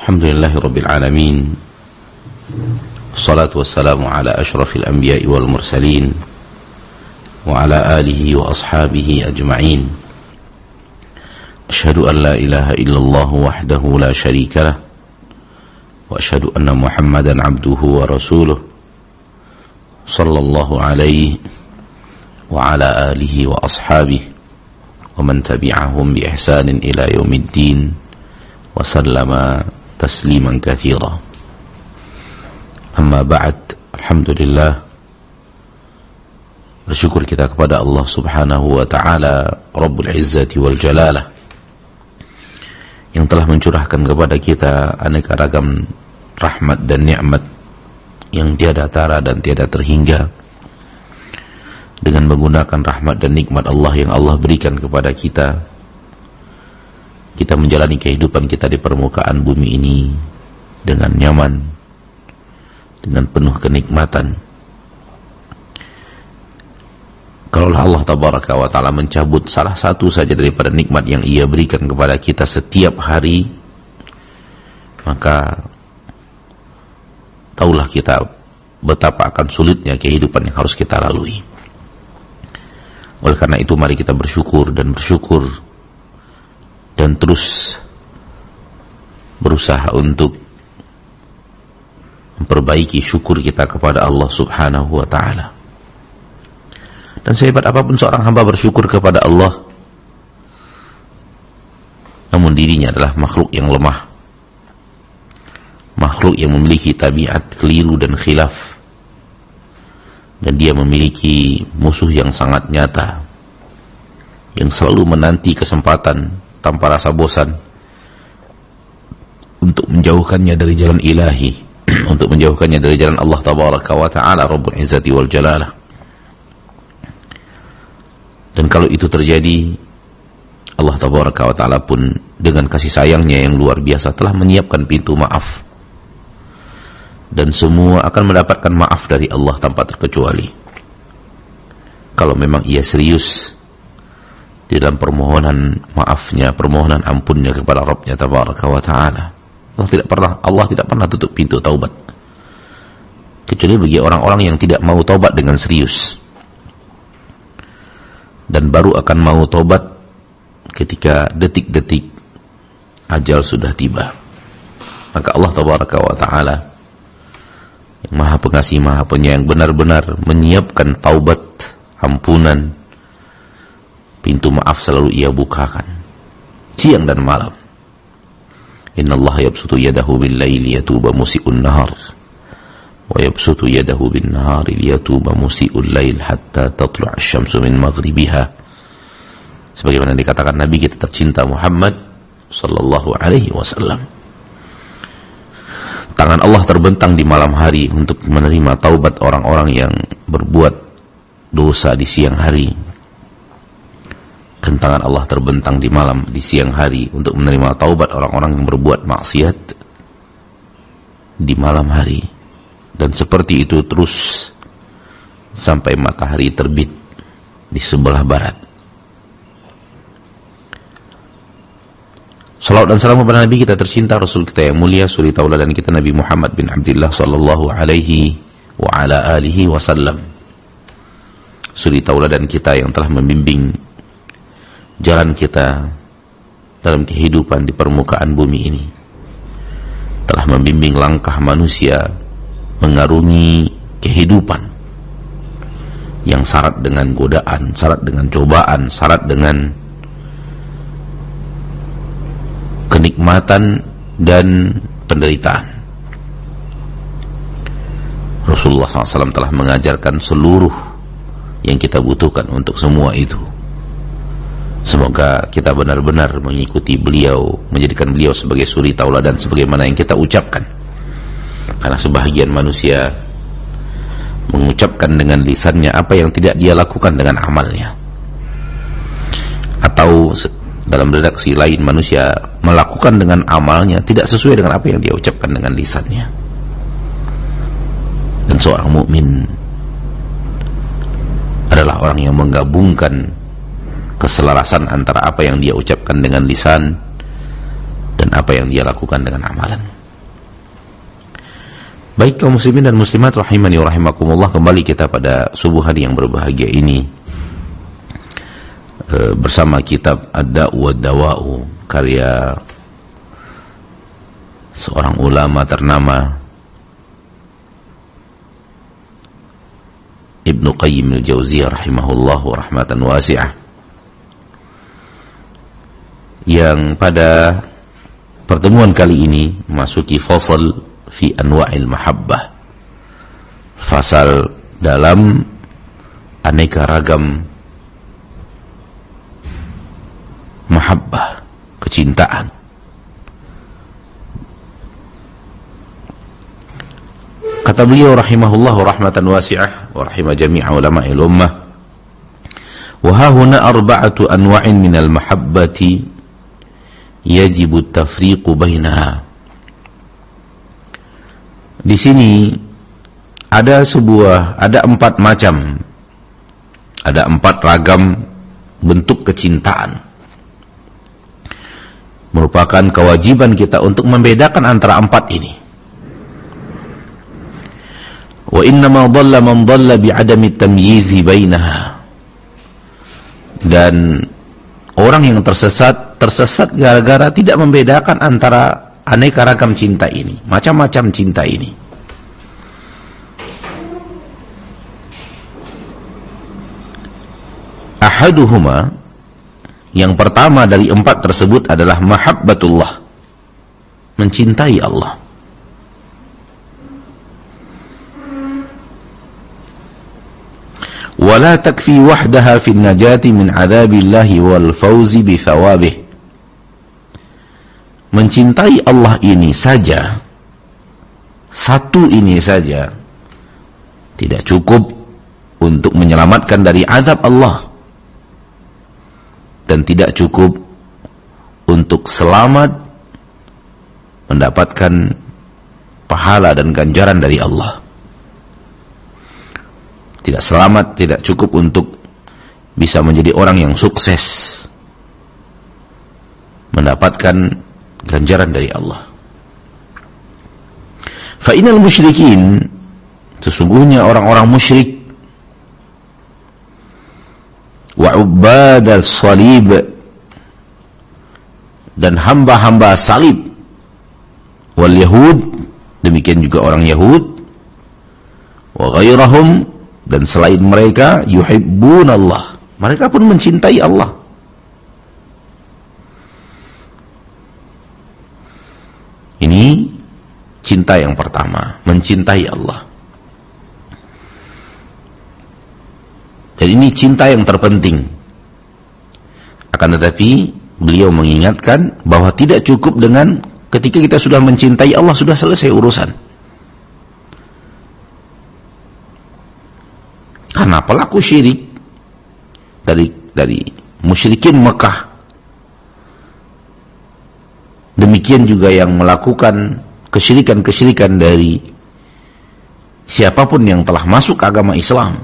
Alhamdulillahi Rabbil Alamin. Assalatu wassalamu ala ashrafil anbiya'i wal mursalin wa ala alihi wa ashabihi ajma'in. Ashhadu an la ilaha illallah wahdahu la sharika lah wa ashhadu anna Muhammadan abduhu wa rasuluh sallallahu alaihi wa ala alihi wa ashabihi wa man tabi'ahum bi ihsanin ila yaumiddin wa sallama tasliman katsira. Amma ba'd, alhamdulillah, bersyukur kita kepada Allah Subhanahu wa taala Rabbul Izzati wal Jalalah yang telah mencurahkan kepada kita aneka ragam rahmat dan nikmat yang tiada tara dan tiada terhingga. Dengan menggunakan rahmat dan nikmat Allah yang Allah berikan kepada kita, kita menjalani kehidupan kita di permukaan bumi ini dengan nyaman, dengan penuh kenikmatan. Kalaulah Allah Tabaraka wa Ta'ala mencabut salah satu saja daripada nikmat yang Ia berikan kepada kita setiap hari, maka taulah kita betapa akan sulitnya kehidupan yang harus kita lalui. Oleh karena itu, mari kita bersyukur dan terus berusaha untuk memperbaiki syukur kita kepada Allah Subhanahu wa ta'ala. Dan sehebat apapun seorang hamba bersyukur kepada Allah, namun dirinya adalah makhluk yang lemah, makhluk yang memiliki tabiat keliru dan khilaf, dan dia memiliki musuh yang sangat nyata yang selalu menanti kesempatan tanpa rasa bosan untuk menjauhkannya dari jalan ilahi, untuk menjauhkannya dari jalan Allah Tabaraka wa Ta'ala Rabbul Izzati wal Jalalah. Dan kalau itu terjadi, Allah Tabaraka wa Ta'ala pun dengan kasih sayangnya yang luar biasa telah menyiapkan pintu maaf, dan semua akan mendapatkan maaf dari Allah tanpa terkecuali kalau memang ia serius di dalam permohonan maafnya, permohonan ampunnya kepada Rabbnya Tabaraka wa Ta'ala. Allah tidak pernah tutup pintu taubat, kecuali bagi orang-orang yang tidak mau taubat dengan serius, dan baru akan mau taubat ketika detik-detik ajal sudah tiba. Maka Allah Tabaraka wa Ta'ala yang Maha Pengasih, Maha Penyayang, benar-benar menyiapkan taubat, ampunan, pintu maaf selalu Ia bukakan siang dan malam. Innallaha yabsutu yadahu bil-laili yatuba musii'un nahar wa yabsutu yadahu bin-nahari liyatuba musii'ul lail hatta tatlu'a asy-syamsu min maghribiha. Sebagaimana dikatakan Nabi kita tercinta Muhammad sallallahu alaihi wasallam, tangan Allah terbentang di malam hari untuk menerima taubat orang-orang yang berbuat dosa di siang hari, dan tangan Allah terbentang di siang hari untuk menerima taubat orang-orang yang berbuat maksiat di malam hari. Dan seperti itu terus sampai matahari terbit di sebelah barat. Salawat dan salam kepada Nabi kita tercinta, Rasul kita yang mulia, suri tauladan kita Nabi Muhammad bin Abdullah sallallahu alaihi wa ala alihi wasallam, suri tauladan kita yang telah membimbing jalan kita dalam kehidupan di permukaan bumi ini, telah membimbing langkah manusia mengarungi kehidupan yang syarat dengan godaan, syarat dengan cobaan, syarat dengan kenikmatan dan penderitaan. Rasulullah SAW telah mengajarkan seluruh yang kita butuhkan untuk semua itu. Semoga kita benar-benar mengikuti beliau, menjadikan beliau sebagai suri tauladan sebagaimana yang kita ucapkan. Karena sebahagian manusia mengucapkan dengan lisannya apa yang tidak dia lakukan dengan amalnya, atau dalam redaksi lain manusia melakukan dengan amalnya tidak sesuai dengan apa yang dia ucapkan dengan lisannya. Dan seorang mukmin adalah orang yang menggabungkan keselarasan antara apa yang dia ucapkan dengan lisan dan apa yang dia lakukan dengan amalan. Baik kaum muslimin dan muslimat rahimani wa rahimakumullah, kembali kita pada subuh hari yang berbahagia ini bersama kitab Ad-Da'u wad-Dawa'u karya seorang ulama ternama Ibnu Qayyim al-Jauziyah rahimahullahu rahmatan wasi'ah, yang pada pertemuan kali ini memasuki fasal fi anwa'il mahabbah, fasal dalam aneka ragam mahabbah, kecintaan. Kata beliau rahimahullahu rahmatan wasi'ah wa rahimah jami'a ulama'il ummah, wa hahuna arba'atu anwa'in minal mahabbati yajibu at-tafriqu bainaha. Di sini ada 4 macam, ada 4 ragam bentuk kecintaan. Merupakan kewajiban kita untuk membedakan antara 4 ini. Wa innama dhalla man dhalla bi'adami tamyizi bainaha. Dan orang yang tersesat gara-gara tidak membedakan antara aneka ragam cinta ini, macam-macam cinta ini. Ahaduhuma, yang pertama dari 4 tersebut adalah mahabbatullah, mencintai Allah. Wala takfi wahdaha fin najati min adzabillahi wal fawzi bi thawabih. Mencintai Allah ini saja, satu ini saja, tidak cukup untuk menyelamatkan dari azab Allah, dan tidak cukup untuk selamat mendapatkan pahala dan ganjaran dari Allah. Tidak selamat, tidak cukup untuk bisa menjadi orang yang sukses, mendapatkan ganjaran dari Allah. Fa innal musyrikin, sesungguhnya orang-orang musyrik, wa ubadal salib, dan hamba-hamba salib, wal yahud, demikian juga orang Yahud, wa ghairahum, dan selain mereka, yuhibbun Allah, mereka pun mencintai Allah. Ini cinta yang pertama, mencintai Allah. Dan ini cinta yang terpenting. Akan tetapi beliau mengingatkan bahwa tidak cukup dengan ketika kita sudah mencintai Allah, sudah selesai urusan. Karena pelaku syirik dari musyrikin Mekah, demikian juga yang melakukan kesyirikan-kesyirikan dari siapapun yang telah masuk ke agama Islam,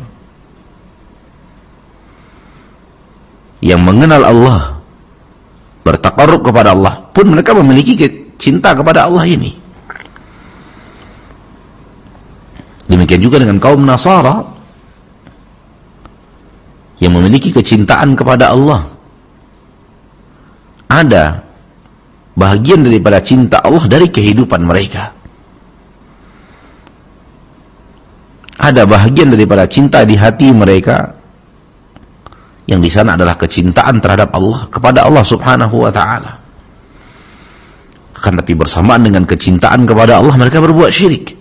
yang mengenal Allah, bertaqarrub kepada Allah, pun mereka memiliki cinta kepada Allah ini. Demikian juga dengan kaum Nasara yang memiliki kecintaan kepada Allah. Ada bahagian daripada cinta Allah dari kehidupan mereka. Ada bahagian daripada cinta di hati mereka, yang di sana adalah kecintaan terhadap Allah, kepada Allah Subhanahu wa ta'ala. Akan tapi bersamaan dengan kecintaan kepada Allah, mereka berbuat syirik.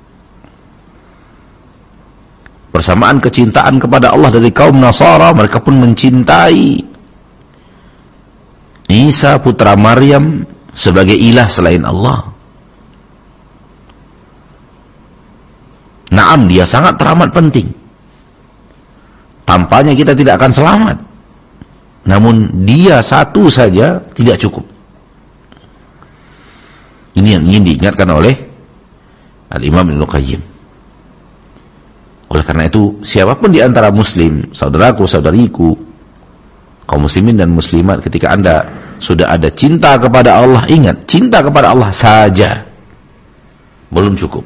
Bersamaan kecintaan kepada Allah dari kaum Nasara, mereka pun mencintai Isa putra Maryam sebagai ilah selain Allah. Naam, dia sangat teramat penting. Tampaknya kita tidak akan selamat. Namun dia satu saja tidak cukup. Ini yang ingin diingatkan oleh Al-Imam Ibnu Qayyim. Oleh karena itu, siapapun di antara muslim, saudaraku, saudariku, kaum muslimin dan muslimat, ketika Anda sudah ada cinta kepada Allah. Ingat, cinta kepada Allah saja belum cukup.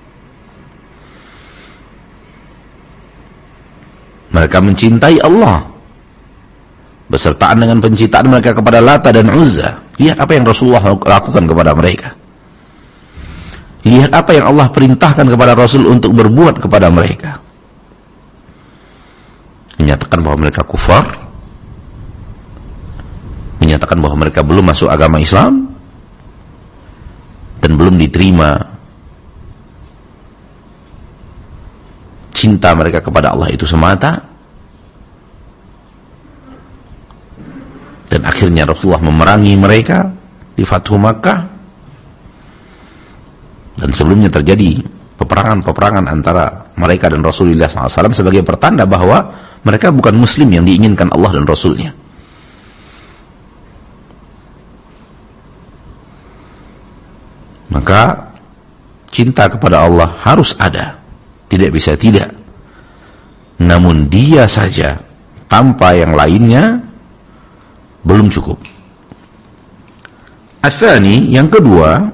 Mereka mencintai Allah besertaan dengan pencintaan mereka kepada Lata dan Uzza. Lihat apa yang Rasulullah lakukan kepada mereka. Lihat apa yang Allah perintahkan kepada Rasul untuk berbuat kepada mereka. Menyatakan bahwa mereka kufar, menyatakan bahwa mereka belum masuk agama Islam dan belum diterima cinta mereka kepada Allah itu semata. Dan akhirnya Rasulullah memerangi mereka di Fathu Makkah. Dan sebelumnya terjadi peperangan-peperangan antara mereka dan Rasulullah SAW sebagai pertanda bahwa mereka bukan Muslim yang diinginkan Allah dan Rasulnya. Maka cinta kepada Allah harus ada, tidak bisa tidak. Namun dia saja tanpa yang lainnya belum cukup. Atsani, yang kedua,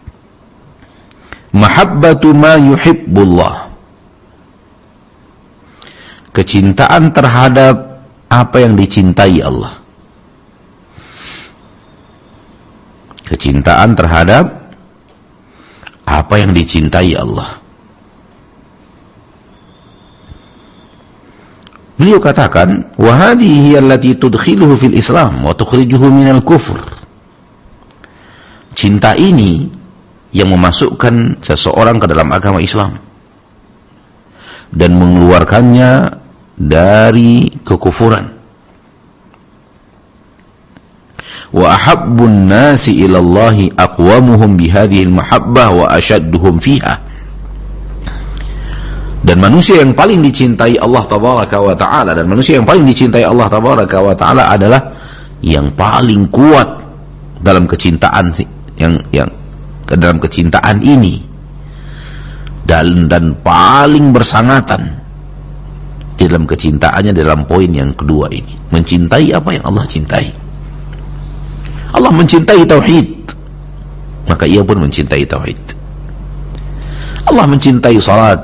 mahabbatu ma yuhibbullah, kecintaan terhadap apa yang dicintai Allah. Kecintaan terhadap apa yang dicintai Allah. Beliau katakan, wa hadhihi allati tudkhiluhu fil Islam wa tukhrijuhu minal kufr. Cinta ini yang memasukkan seseorang ke dalam agama Islam dan mengeluarkannya dari kekufuran. Wa ahabbun nasi ila Allahi aqwamuhum bihadhihi al-mahabbah wa ashadduhum fiha. Dan manusia yang paling dicintai Allah tabaraka wa ta'ala, dan manusia yang paling dicintai Allah tabaraka wa ta'ala adalah yang paling kuat dalam kecintaan yang dalam kecintaan ini, dan paling bersangatan dalam kecintaannya dalam poin yang kedua ini, mencintai apa yang Allah cintai. Allah mencintai tauhid, maka ia pun mencintai tauhid. Allah mencintai salat,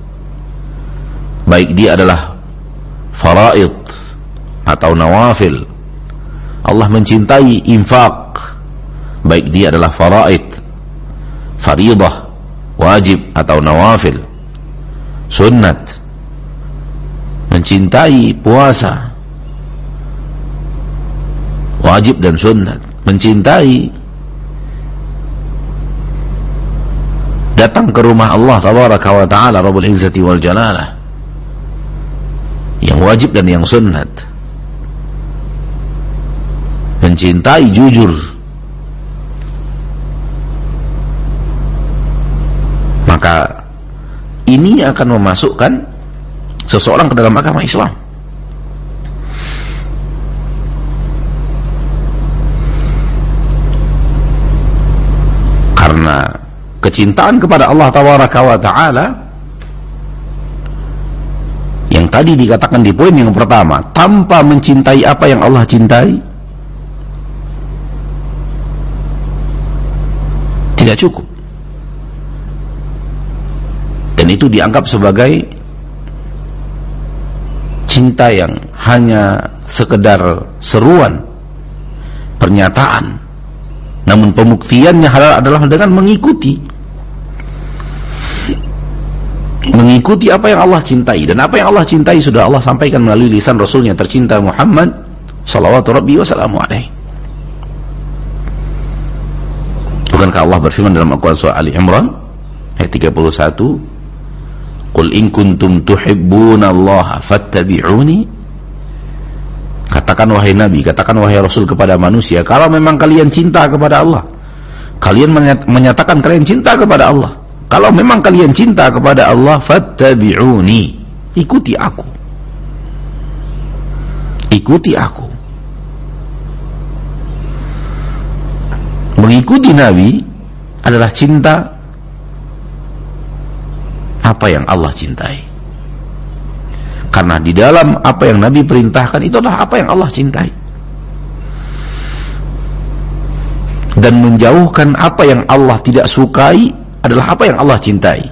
baik dia adalah faraid atau nawafil. Allah mencintai infak, baik dia adalah faraid, faridah, wajib atau nawafil, sunnat. Mencintai puasa, wajib dan sunnat. Mencintai datang ke rumah Allah tabaraka wa ta'ala Rabbul Izzati wal Jalalah, yang wajib dan yang sunnat. Mencintai jujur, maka ini akan memasukkan seseorang ke dalam agama Islam. Karena kecintaan kepada Allah tabaraka wa ta'ala yang tadi dikatakan di poin yang pertama, tanpa mencintai apa yang Allah cintai tidak cukup, dan itu dianggap sebagai cinta yang hanya sekedar seruan, pernyataan, namun pembuktiannya adalah dengan mengikuti apa yang Allah cintai. Dan apa yang Allah cintai sudah Allah sampaikan melalui lisan Rasulnya tercinta Muhammad salawatu rabbi wa salamu alaihi. Bukankah Allah berfirman dalam Al-Quran surah Ali Imran ayat 31, qul in kuntum tuhibbunallaha fattabi'uni, katakan wahai Nabi, katakan wahai Rasul kepada manusia, kalau memang kalian cinta kepada Allah, kalian menyatakan kalian cinta kepada Allah, kalau memang kalian cinta kepada Allah, fattabi'uni, ikuti aku, ikuti aku. Mengikuti Nabi adalah cinta apa yang Allah cintai. Karena di dalam apa yang Nabi perintahkan itu adalah apa yang Allah cintai. dan menjauhkan apa yang Allah tidak sukai adalah apa yang Allah cintai.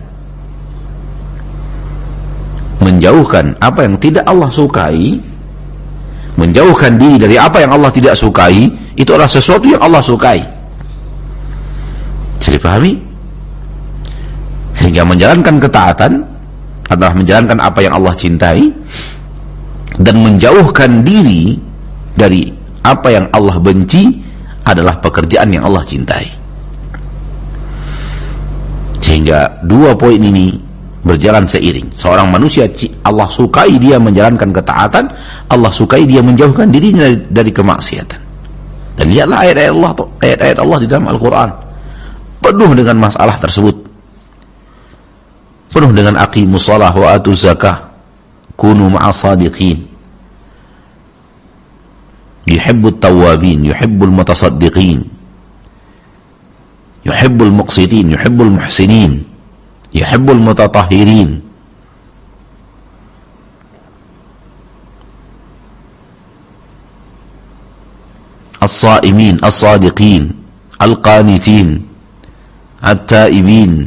Menjauhkan apa yang tidak Allah sukai, menjauhkan diri dari apa yang Allah tidak sukai, itu adalah sesuatu yang Allah sukai. Bisa dipahami? Sehingga menjalankan ketaatan adalah menjalankan apa yang Allah cintai, dan menjauhkan diri dari apa yang Allah benci adalah pekerjaan yang Allah cintai. Sehingga dua poin ini berjalan seiring. Seorang manusia, Allah sukai dia menjalankan ketaatan, Allah sukai dia menjauhkan dirinya dari kemaksiatan. Dan lihatlah ayat-ayat Allah di dalam Al-Quran penuh dengan masalah tersebut, penuh dengan aqimus shalah wa atuz zakah kunu ma'as sadiqin, yuhibbut tawwabin, yuhibbul mutasaddiqin, yuhibbul muqsitin, yuhibbul muhsinin, yuhibbul mutatahhirin. As-saimin, as-sadiqin, al-qanitin, at-taibin,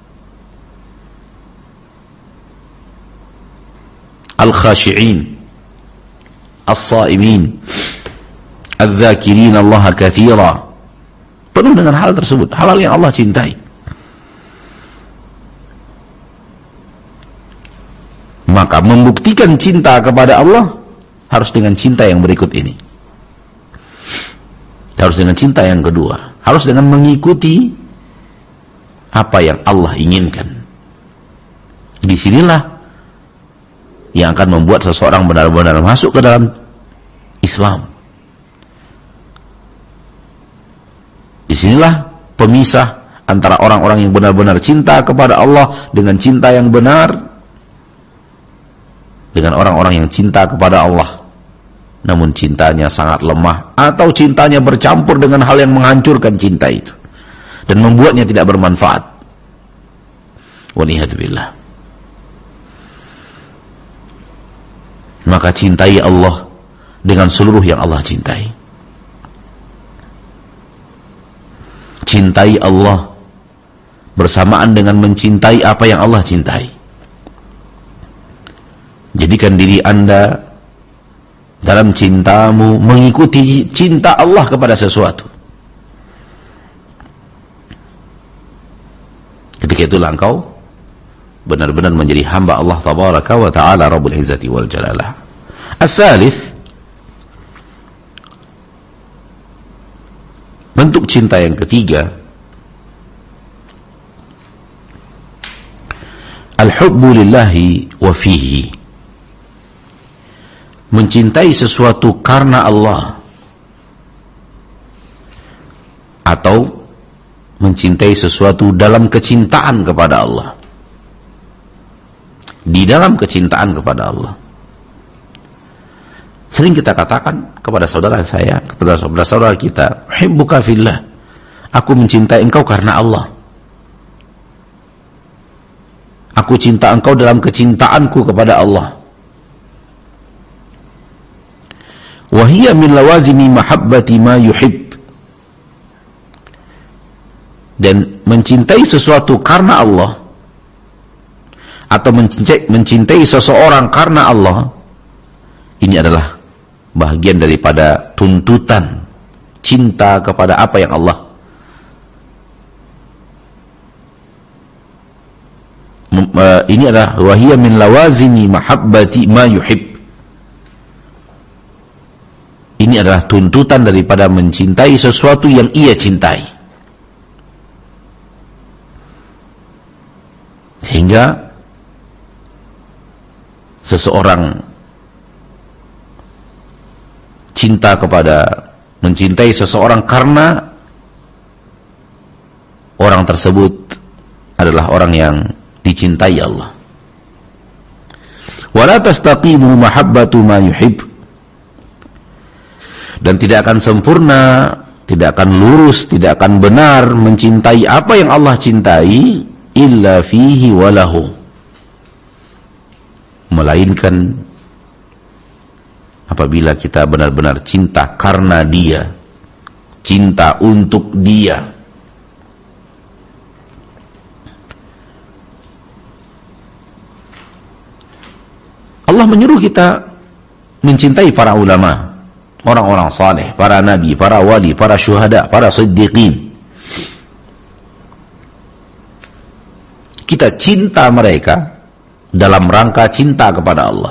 al-khashi'in, as-saimin, al-dhakirin Allah kathira. Penuh dengan hal tersebut, hal-hal yang Allah cintai. Maka membuktikan cinta kepada Allah harus dengan cinta yang berikut ini. Harus dengan cinta yang kedua, harus dengan mengikuti apa yang Allah inginkan. Disinilah yang akan membuat seseorang benar-benar masuk ke dalam Islam. Disinilah pemisah antara orang-orang yang benar-benar cinta kepada Allah dengan cinta yang benar, dengan orang-orang yang cinta kepada Allah namun cintanya sangat lemah, atau cintanya bercampur dengan hal yang menghancurkan cinta itu dan membuatnya tidak bermanfaat. Waliyadzubillah. Maka cintai Allah dengan seluruh yang Allah cintai. Cintai Allah bersamaan dengan mencintai apa yang Allah cintai. Jadikan diri Anda dalam cintamu mengikuti cinta Allah kepada sesuatu. Ketika itulah engkau benar-benar menjadi hamba Allah tabaraka wa ta'ala Rabbul Izzati wal Jalalah. Al-thalith, bentuk cinta yang ketiga, al-hubbu lillahi wa fihi. Mencintai sesuatu karena Allah, atau mencintai sesuatu dalam kecintaan kepada Allah, di dalam kecintaan kepada Allah. Sering kita katakan kepada saudara saya, kepada saudara kita, uhibbuka fillah, aku mencintai engkau karena Allah, aku cinta engkau dalam kecintaanku kepada Allah. Wahiyya min lawazimi mahabbati ma yuhib. Dan mencintai sesuatu karena Allah, atau mencintai seseorang karena Allah, ini adalah bahagian daripada tuntutan cinta kepada apa yang Allah ini adalah wahiyya min lawazimi mahabbati ma yuhib. Ini adalah tuntutan daripada mencintai sesuatu yang ia cintai. Sehingga seseorang mencintai seseorang karena orang tersebut adalah orang yang dicintai Allah. Wala tastaqimu mahabbatu ma yuhib. Dan tidak akan sempurna, tidak akan lurus, tidak akan benar mencintai apa yang Allah cintai illa fihi walahu, melainkan apabila kita benar-benar cinta karena dia cinta untuk dia. Allah menyuruh kita mencintai para ulama, orang-orang saleh, para nabi, para wali, para syuhada, para siddiqin. Kita cinta mereka dalam rangka cinta kepada Allah.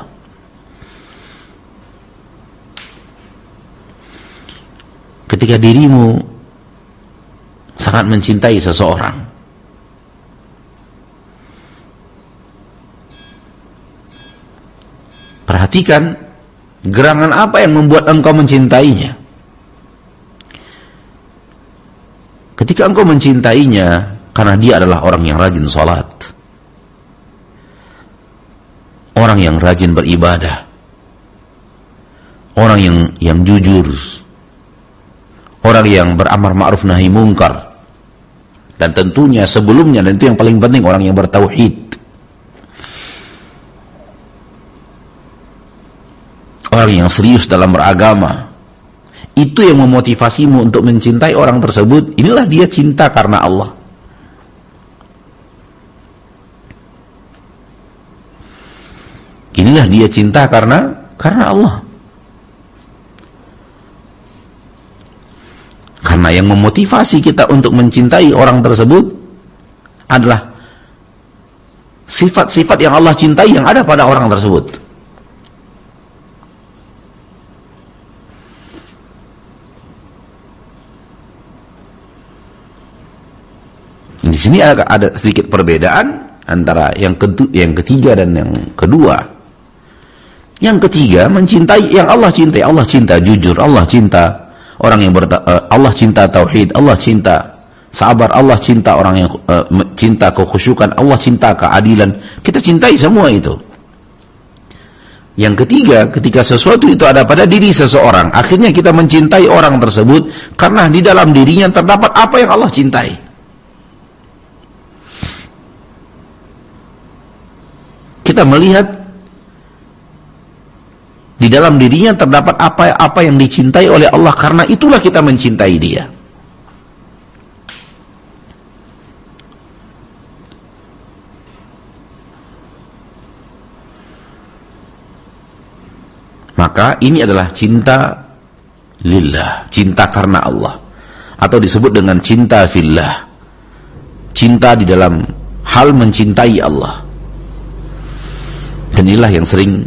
Ketika dirimu sangat mencintai seseorang, perhatikan gerangan apa yang membuat engkau mencintainya. Ketika engkau mencintainya karena dia adalah orang yang rajin salat, orang yang rajin beribadah, orang yang jujur, orang yang beramar ma'ruf nahi mungkar, dan tentunya sebelumnya, dan itu yang paling penting, orang yang bertauhid, orang yang serius dalam beragama. Itu yang memotivasimu untuk mencintai orang tersebut. Inilah dia cinta karena Allah. Inilah dia cinta karena Allah. Karena yang memotivasi kita untuk mencintai orang tersebut adalah sifat-sifat yang Allah cintai yang ada pada orang tersebut. Di sini ada sedikit perbedaan antara yang ketiga dan yang kedua. Yang ketiga, mencintai yang Allah cintai. Allah cinta jujur, Allah cinta orang yang Allah cinta tauhid, Allah cinta sabar, Allah cinta orang yang cinta kekhusyukan, Allah cinta keadilan. Kita cintai semua itu. Yang ketiga, ketika sesuatu itu ada pada diri seseorang, akhirnya kita mencintai orang tersebut karena di dalam dirinya terdapat apa yang Allah cintai. Kita melihat di dalam dirinya terdapat apa yang dicintai oleh Allah, karena itulah kita mencintai dia. Maka ini adalah cinta lillah, cinta karena Allah, atau disebut dengan cinta fillah, cinta di dalam hal mencintai Allah. Dan inilah yang sering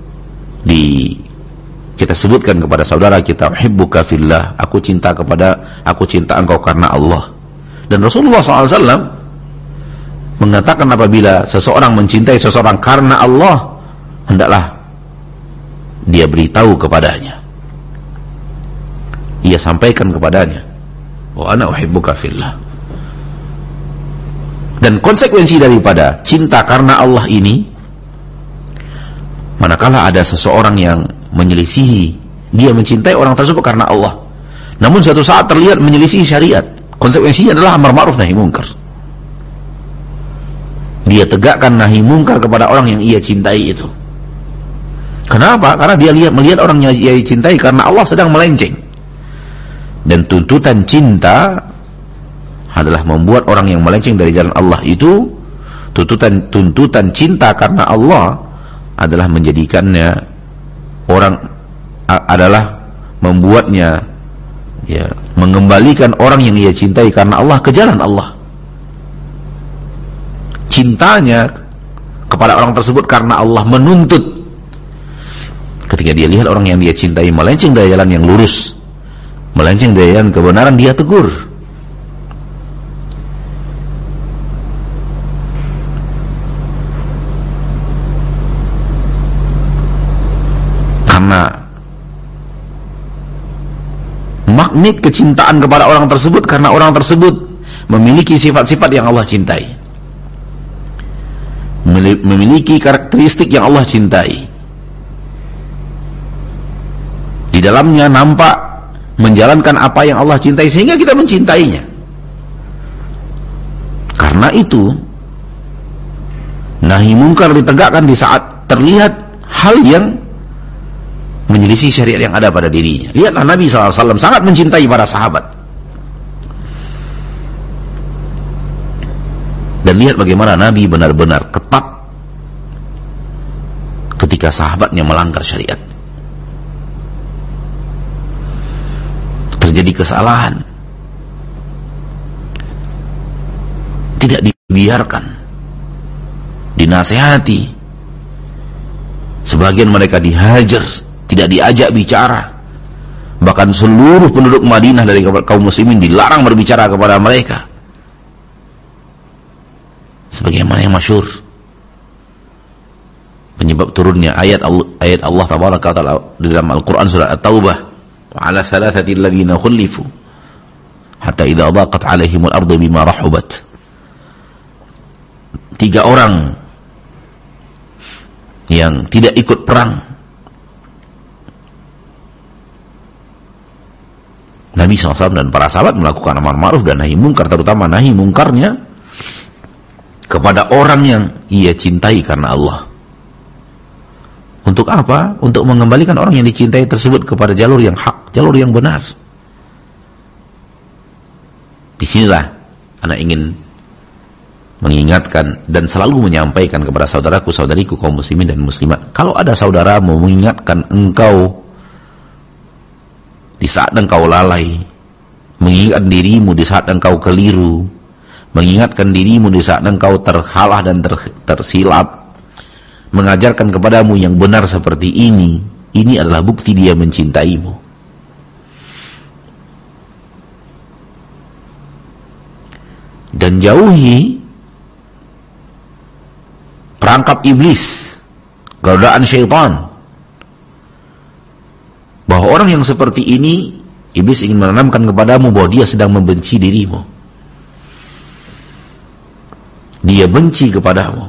kita sebutkan kepada saudara kita, uhibbuka fillah, aku cinta engkau karena Allah. Dan Rasulullah SAW mengatakan apabila seseorang mencintai seseorang karena Allah, hendaklah dia beritahu kepadanya, ia sampaikan kepadanya, wa ana uhibbuka fillah. Dan konsekuensi daripada cinta karena Allah ini, manakala ada seseorang yang menyelisihi, dia mencintai orang tersebut karena Allah, namun suatu saat terlihat menyelisihi syariat, konsekuensinya adalah amar ma'ruf nahi mungkar. Dia tegakkan nahi mungkar kepada orang yang ia cintai itu. Kenapa? Karena dia melihat orang yang ia cintai karena Allah sedang melenceng. Dan tuntutan cinta adalah membuat orang yang melenceng dari jalan Allah itu, tuntutan cinta karena Allah adalah menjadikannya membuatnya mengembalikan orang yang ia cintai karena Allah ke jalan Allah. Cintanya kepada orang tersebut karena Allah menuntut, ketika dia lihat orang yang dia cintai melenceng dari jalan yang lurus, melenceng dari jalan kebenaran, dia tegur. Karena magnet kecintaan kepada orang tersebut, karena orang tersebut memiliki sifat-sifat yang Allah cintai, memiliki karakteristik yang Allah cintai, di dalamnya nampak menjalankan apa yang Allah cintai, sehingga kita mencintainya. Karena itu nahi mungkar ditegakkan di saat terlihat hal yang menyelisih syariat yang ada pada dirinya. Lihatlah Nabi SAW sangat mencintai para sahabat. Dan lihat bagaimana Nabi benar-benar ketat ketika sahabatnya melanggar syariat. Terjadi kesalahan, tidak dibiarkan, dinasehati. Sebagian mereka dihajar, tidak diajak bicara. Bahkan seluruh penduduk Madinah dari kaum muslimin dilarang berbicara kepada mereka. Sebagaimana yang masyhur, penyebab turunnya ayat Allah tabaraka wa taala di dalam Al-Qur'an surah At-Taubah, wa 'ala thalathati alladziina khulifu hatta idza dhaqat 'alaihimul ardu bima rahubat. 3 orang yang tidak ikut perang, Nabi SAW dan para sahabat melakukan amar ma'ruf dan nahi mungkar, terutama nahi mungkarnya kepada orang yang ia cintai karena Allah. Untuk apa? Untuk mengembalikan orang yang dicintai tersebut kepada jalur yang hak, jalur yang benar. Disinilah anak ingin mengingatkan dan selalu menyampaikan kepada saudaraku, saudariku kaum muslimin dan muslimat, kalau ada saudaramu mengingatkan engkau di saat engkau lalai, mengingatkan dirimu di saat engkau keliru, mengingatkan dirimu di saat engkau terhalah dan tersilap, mengajarkan kepadamu yang benar seperti ini adalah bukti dia mencintaimu. Dan jauhi perangkap iblis, godaan syaitan, bahwa orang yang seperti ini iblis ingin menanamkan kepadamu bahwa dia sedang membenci dirimu. Dia benci kepadamu.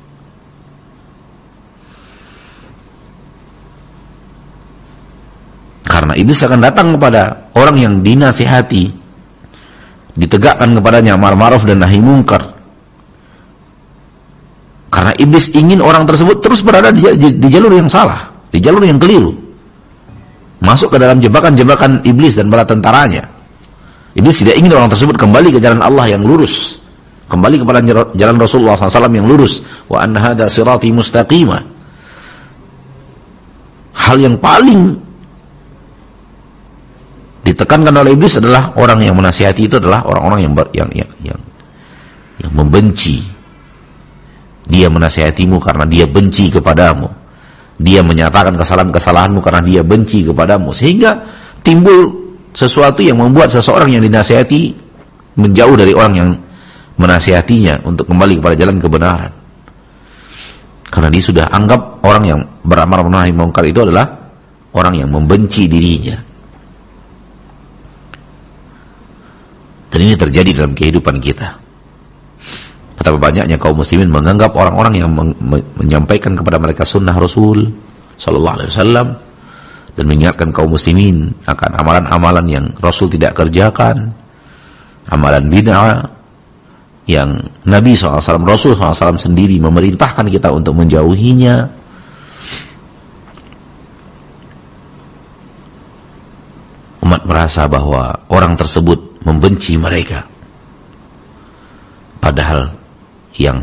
Karena iblis akan datang kepada orang yang dinasihati, ditegakkan kepadanya amar ma'ruf dan nahi mungkar. Karena iblis ingin orang tersebut terus berada di jalur yang salah, di jalur yang keliru, masuk ke dalam jebakan-jebakan iblis dan bala tentaranya. Iblis tidak ingin orang tersebut kembali ke jalan Allah yang lurus, kembali kepada jalan Rasulullah SAW yang lurus. Wa anna hadza sirati mustaqima. Hal yang paling ditekankan oleh iblis adalah orang yang menasihati itu adalah orang-orang yang membenci. Dia menasihatimu karena dia benci kepadamu. Dia menyatakan kesalahan-kesalahanmu karena dia benci kepadamu. Sehingga timbul sesuatu yang membuat seseorang yang dinasihati menjauh dari orang yang menasihatinya untuk kembali kepada jalan kebenaran. Karena dia sudah anggap orang yang beramar nahi mungkar itu adalah orang yang membenci dirinya. Dan ini terjadi dalam kehidupan kita. Betapa banyaknya kaum muslimin menganggap orang-orang yang menyampaikan kepada mereka sunnah Rasul sallallahu alaihi wasallam dan mengingatkan kaum muslimin akan amalan-amalan yang Rasul tidak kerjakan, amalan bid'ah yang Nabi SAW, Rasul SAW sendiri memerintahkan kita untuk menjauhinya. Umat merasa bahwa orang tersebut membenci mereka, padahal yang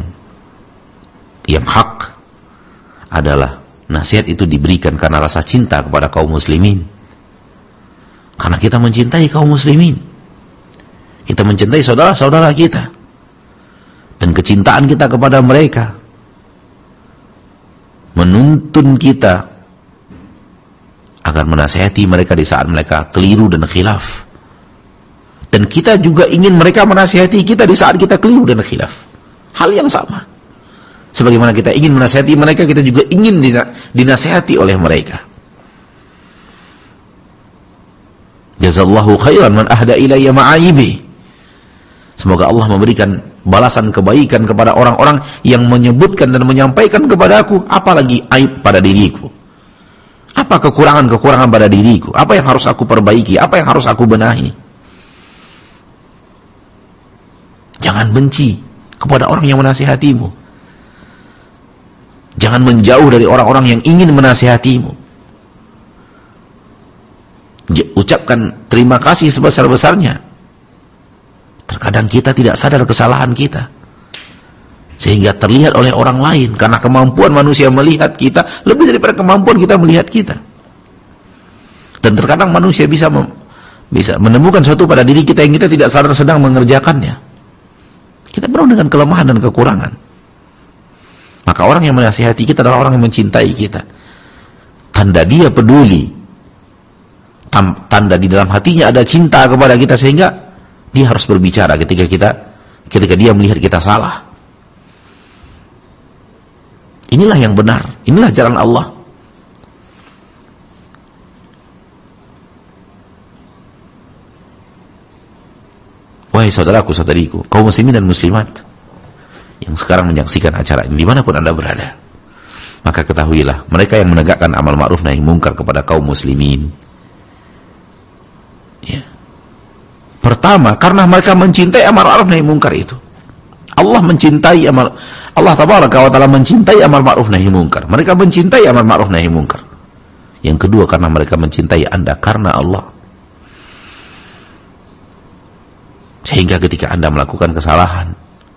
hak adalah nasihat itu diberikan karena rasa cinta kepada kaum muslimin. Karena kita mencintai kaum muslimin, kita mencintai saudara-saudara kita, dan kecintaan kita kepada mereka menuntun kita agar menasihati mereka di saat mereka keliru dan khilaf. Dan kita juga ingin mereka menasihati kita di saat kita keliru dan khilaf. Hal yang sama. Sebagaimana kita ingin menasihati mereka, kita juga ingin dinasihati oleh mereka. Jazallahu khairan man ahda ilayya ma'ayibi. Semoga Allah memberikan balasan kebaikan kepada orang-orang yang menyebutkan dan menyampaikan kepada aku apalagi aib pada diriku. Apa kekurangan-kekurangan pada diriku? Apa yang harus aku perbaiki? Apa yang harus aku benahi? Jangan benci kepada orang yang menasihatimu. Jangan menjauh dari orang-orang yang ingin menasihatimu. Ucapkan terima kasih sebesar-besarnya. Terkadang kita tidak sadar kesalahan kita. sehingga terlihat oleh orang lain, karena kemampuan manusia melihat kita lebih daripada kemampuan kita melihat kita. Dan terkadang manusia bisa menemukan sesuatu pada diri kita yang kita tidak sadar sedang mengerjakannya. Kita penuh dengan kelemahan dan kekurangan. Maka orang yang menasihati kita adalah orang yang mencintai kita. Tanda dia peduli, tanda di dalam hatinya ada cinta kepada kita, sehingga dia harus berbicara ketika dia melihat kita salah. Inilah yang benar, inilah jalan Allah. Wahai saudaraku-saudariku, kaum muslimin dan muslimat yang sekarang menyaksikan acara ini dimanapun Anda berada, maka ketahuilah, mereka yang menegakkan amal ma'ruf nahi mungkar kepada kaum muslimin, ya, pertama karena mereka mencintai amal ma'ruf nahi mungkar itu. Allah tabaraka wa ta'ala mencintai amal ma'ruf nahi mungkar. Mereka mencintai amal ma'ruf nahi mungkar. Yang kedua, karena mereka mencintai Anda karena Allah. Sehingga ketika Anda melakukan kesalahan,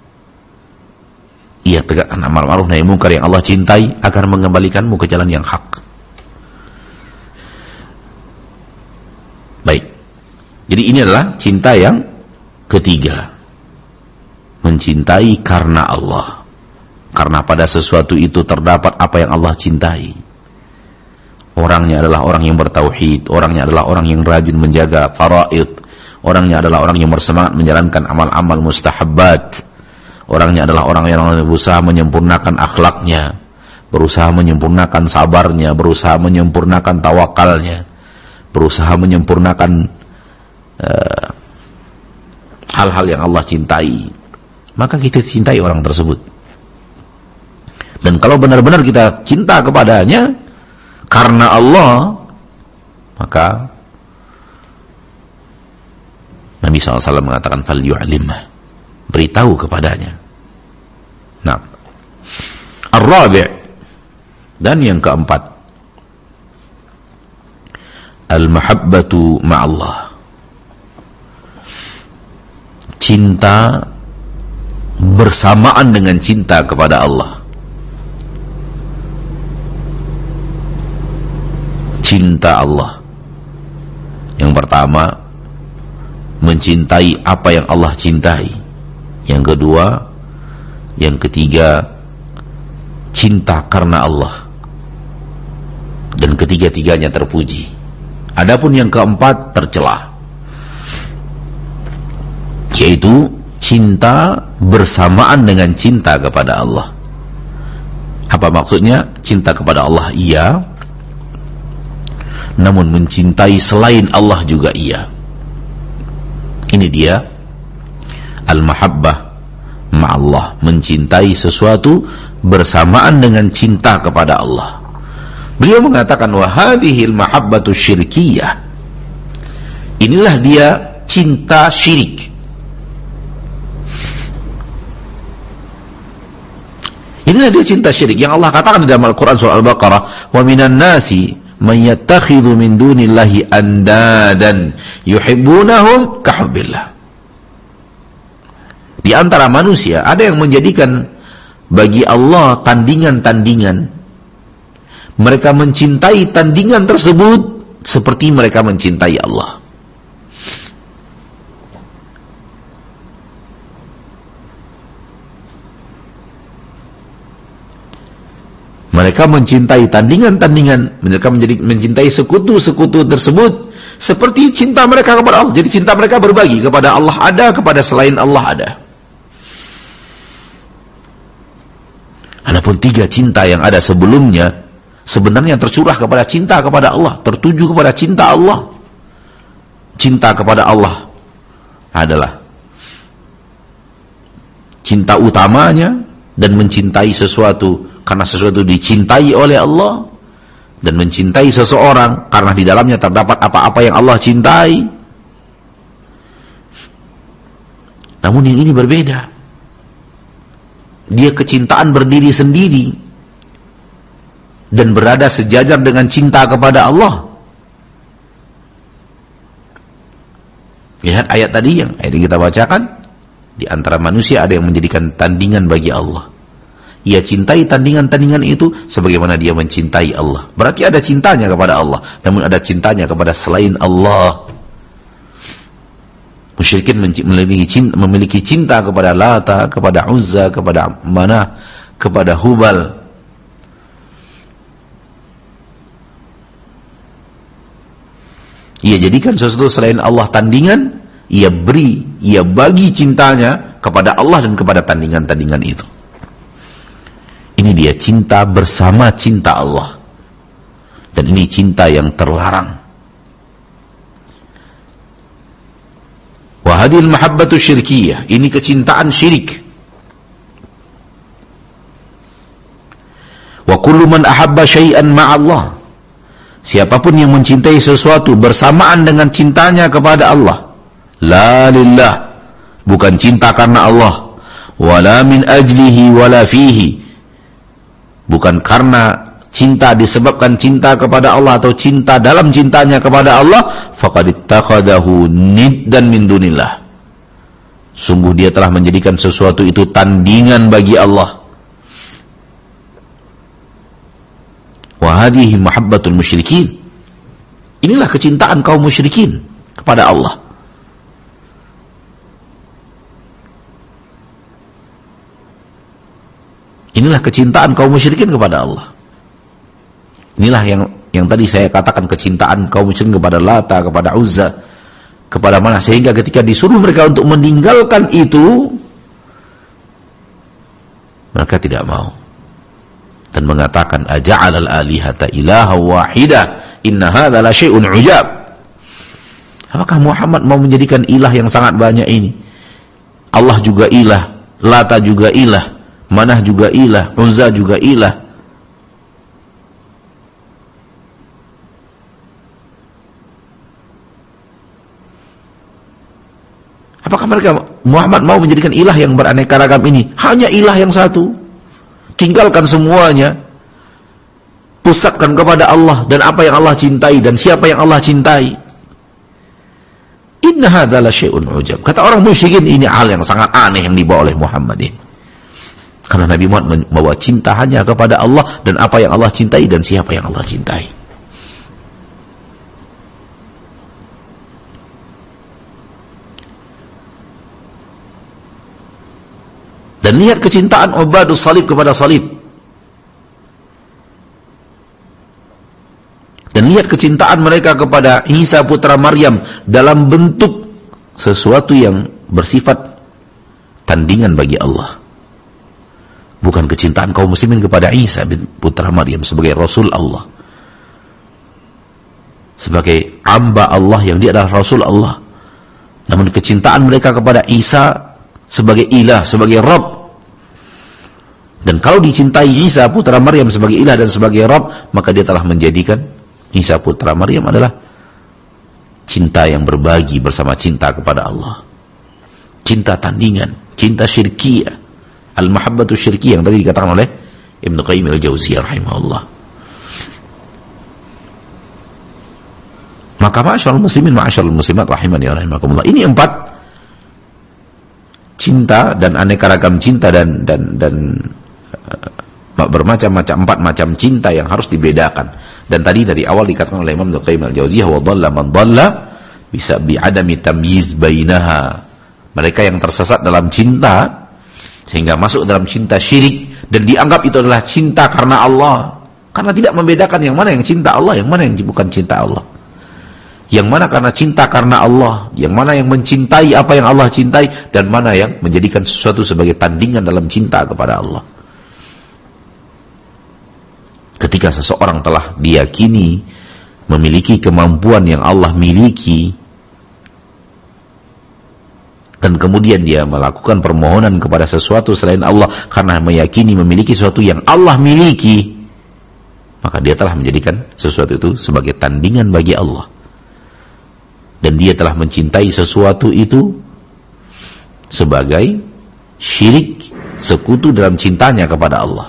ia tegakkan amal ma'ruf nahi mungkar yang Allah cintai agar mengembalikanmu ke jalan yang hak. Baik. Jadi ini adalah cinta yang ketiga. Mencintai karena Allah. Karena pada sesuatu itu terdapat apa yang Allah cintai. Orangnya adalah orang yang bertauhid, orangnya adalah orang yang rajin menjaga faraid, orangnya adalah orang yang bersemangat menjalankan amal-amal mustahabbat, orangnya adalah orang yang berusaha menyempurnakan akhlaknya, berusaha menyempurnakan sabarnya, berusaha menyempurnakan tawakalnya, berusaha menyempurnakan hal-hal yang Allah cintai. Maka kita cintai orang tersebut. Dan kalau benar-benar kita cinta kepadanya karena Allah, maka Nabi SAW mengatakan falyu'limah, beritahu kepadanya. Nah, ar-rabi' dan yang keempat, al-mahabbatu ma'allah, cinta bersamaan dengan cinta kepada Allah. Cinta Allah. Yang pertama, mencintai apa yang Allah cintai. Yang kedua, yang ketiga, cinta karena Allah. Dan ketiga-tiganya terpuji. Adapun yang keempat tercelah, yaitu cinta bersamaan dengan cinta kepada Allah. Apa maksudnya? Cinta kepada Allah iya, namun mencintai selain Allah juga iya. Ini dia al-mahabbah ma'allah, mencintai sesuatu bersamaan dengan cinta kepada Allah. Beliau mengatakan wa hadhil mahabbatu syirkiyah, inilah dia cinta syirik. Inilah dia cinta syirik yang Allah katakan di dalam Al-Quran surah Al-Baqarah, wa minan nasi man yattakhidhu min dunillahi andadan yuhibbunahum kahubbillah. Di antara manusia ada yang menjadikan bagi Allah tandingan-tandingan. Mereka mencintai tandingan tersebut seperti mereka mencintai Allah. Mereka mencintai tandingan-tandingan, mereka mencintai sekutu-sekutu tersebut seperti cinta mereka kepada Allah. Jadi cinta mereka berbagi, kepada Allah ada, kepada selain Allah ada. Adapun tiga cinta yang ada sebelumnya sebenarnya tercurah kepada cinta kepada Allah, tertuju kepada cinta Allah. Cinta kepada Allah adalah cinta utamanya, dan mencintai sesuatu karena sesuatu dicintai oleh Allah, dan mencintai seseorang karena di dalamnya terdapat apa-apa yang Allah cintai. Namun yang ini berbeda. Dia kecintaan berdiri sendiri dan berada sejajar dengan cinta kepada Allah. Lihat ayat tadi, yang kita bacakan, di antara manusia ada yang menjadikan tandingan bagi Allah. ia cintai tandingan-tandingan itu sebagaimana dia mencintai Allah. Berarti ada cintanya kepada Allah, namun ada cintanya kepada selain Allah. Musyrikin memiliki cinta kepada Lata, kepada Uzza, kepada Manah, kepada Hubal. Ia jadikan sesuatu selain Allah tandingan, ia bagi cintanya kepada Allah dan kepada tandingan-tandingan itu. Ini dia cinta bersama cinta Allah. Dan ini cinta yang terlarang. Wa hadhil mahabbatu syirkiyah, ini kecintaan syirik. Wa kullu man ahabba syai'an ma'allah, siapapun yang mencintai sesuatu bersamaan dengan cintanya kepada Allah, la lillah, bukan cinta karena Allah, wala min ajlihi wala fihi, bukan karena cinta disebabkan cinta kepada Allah atau cinta dalam cintanya kepada Allah, faqad ittakhadahu niddan min dunillah, sungguh dia telah menjadikan sesuatu itu tandingan bagi Allah. Wa hadhihi mahabbatul musyrikin, inilah kecintaan kaum musyrikin kepada Allah. Inilah kecintaan kaum musyrikin kepada Allah. Inilah yang tadi saya katakan, kecintaan kaum musyrikin kepada Lata, kepada Uzza, kepada Manah, sehingga ketika disuruh mereka untuk meninggalkan itu, mereka tidak mau dan mengatakan aja'al al-alihata ilaha wahidah inna hadza la syai'un ujab. Apakah Muhammad mau menjadikan ilah yang sangat banyak ini? Allah juga ilah, Lata juga ilah, Manah juga ilah, Uzza juga ilah. Apakah Muhammad mau menjadikan ilah yang beraneka ragam ini hanya ilah yang satu? Tinggalkan semuanya, pusatkan kepada Allah dan apa yang Allah cintai dan siapa yang Allah cintai. Inna hadza la syai'un ujab. Kata orang musyrikin, ini hal yang sangat aneh yang dibawa oleh Muhammad ini. Karena Nabi Muhammad membawa cinta hanya kepada Allah dan apa yang Allah cintai dan siapa yang Allah cintai. Dan lihat kecintaan ubadus salib kepada salib. Dan lihat kecintaan mereka kepada Isa putra Maryam dalam bentuk sesuatu yang bersifat tandingan bagi Allah. Bukan kecintaan kaum muslimin kepada Isa putra Maryam sebagai Rasul Allah, sebagai hamba Allah yang dia adalah Rasul Allah. Namun kecintaan mereka kepada Isa sebagai ilah, sebagai Rabb. Dan kalau dicintai Isa putra Maryam sebagai ilah dan sebagai Rabb, maka dia telah menjadikan Isa putra Maryam adalah cinta yang berbagi bersama cinta kepada Allah. Cinta tandingan, cinta syirkiyah, al-mahabbatu syirkiyah yang tadi dikatakan oleh Ibnu Qayyim al-Jauziyah rahimahullah. Maka ma'asyarul muslimin, ma'asyarul muslimat rahimani wa rahimakumullah, ini 4 cinta dan aneka ragam cinta dan bermacam-macam, 4 macam cinta yang harus dibedakan. Dan tadi dari awal dikatakan oleh Imam Ibnu Qayyim al-Jauziyah, wa dhalla man dhalla bisa bi'adami tamyiz bainaha. Mereka yang tersesat dalam cinta sehingga masuk dalam cinta syirik dan dianggap itu adalah cinta karena Allah, karena tidak membedakan yang mana yang cinta Allah, yang mana yang bukan cinta Allah, yang mana karena cinta karena Allah, yang mana yang mencintai apa yang Allah cintai, dan mana yang menjadikan sesuatu sebagai tandingan dalam cinta kepada Allah. Ketika seseorang telah diyakini memiliki kemampuan yang Allah miliki, dan kemudian dia melakukan permohonan kepada sesuatu selain Allah karena meyakini memiliki sesuatu yang Allah miliki, maka dia telah menjadikan sesuatu itu sebagai tandingan bagi Allah. Dan dia telah mencintai sesuatu itu sebagai syirik, sekutu dalam cintanya kepada Allah.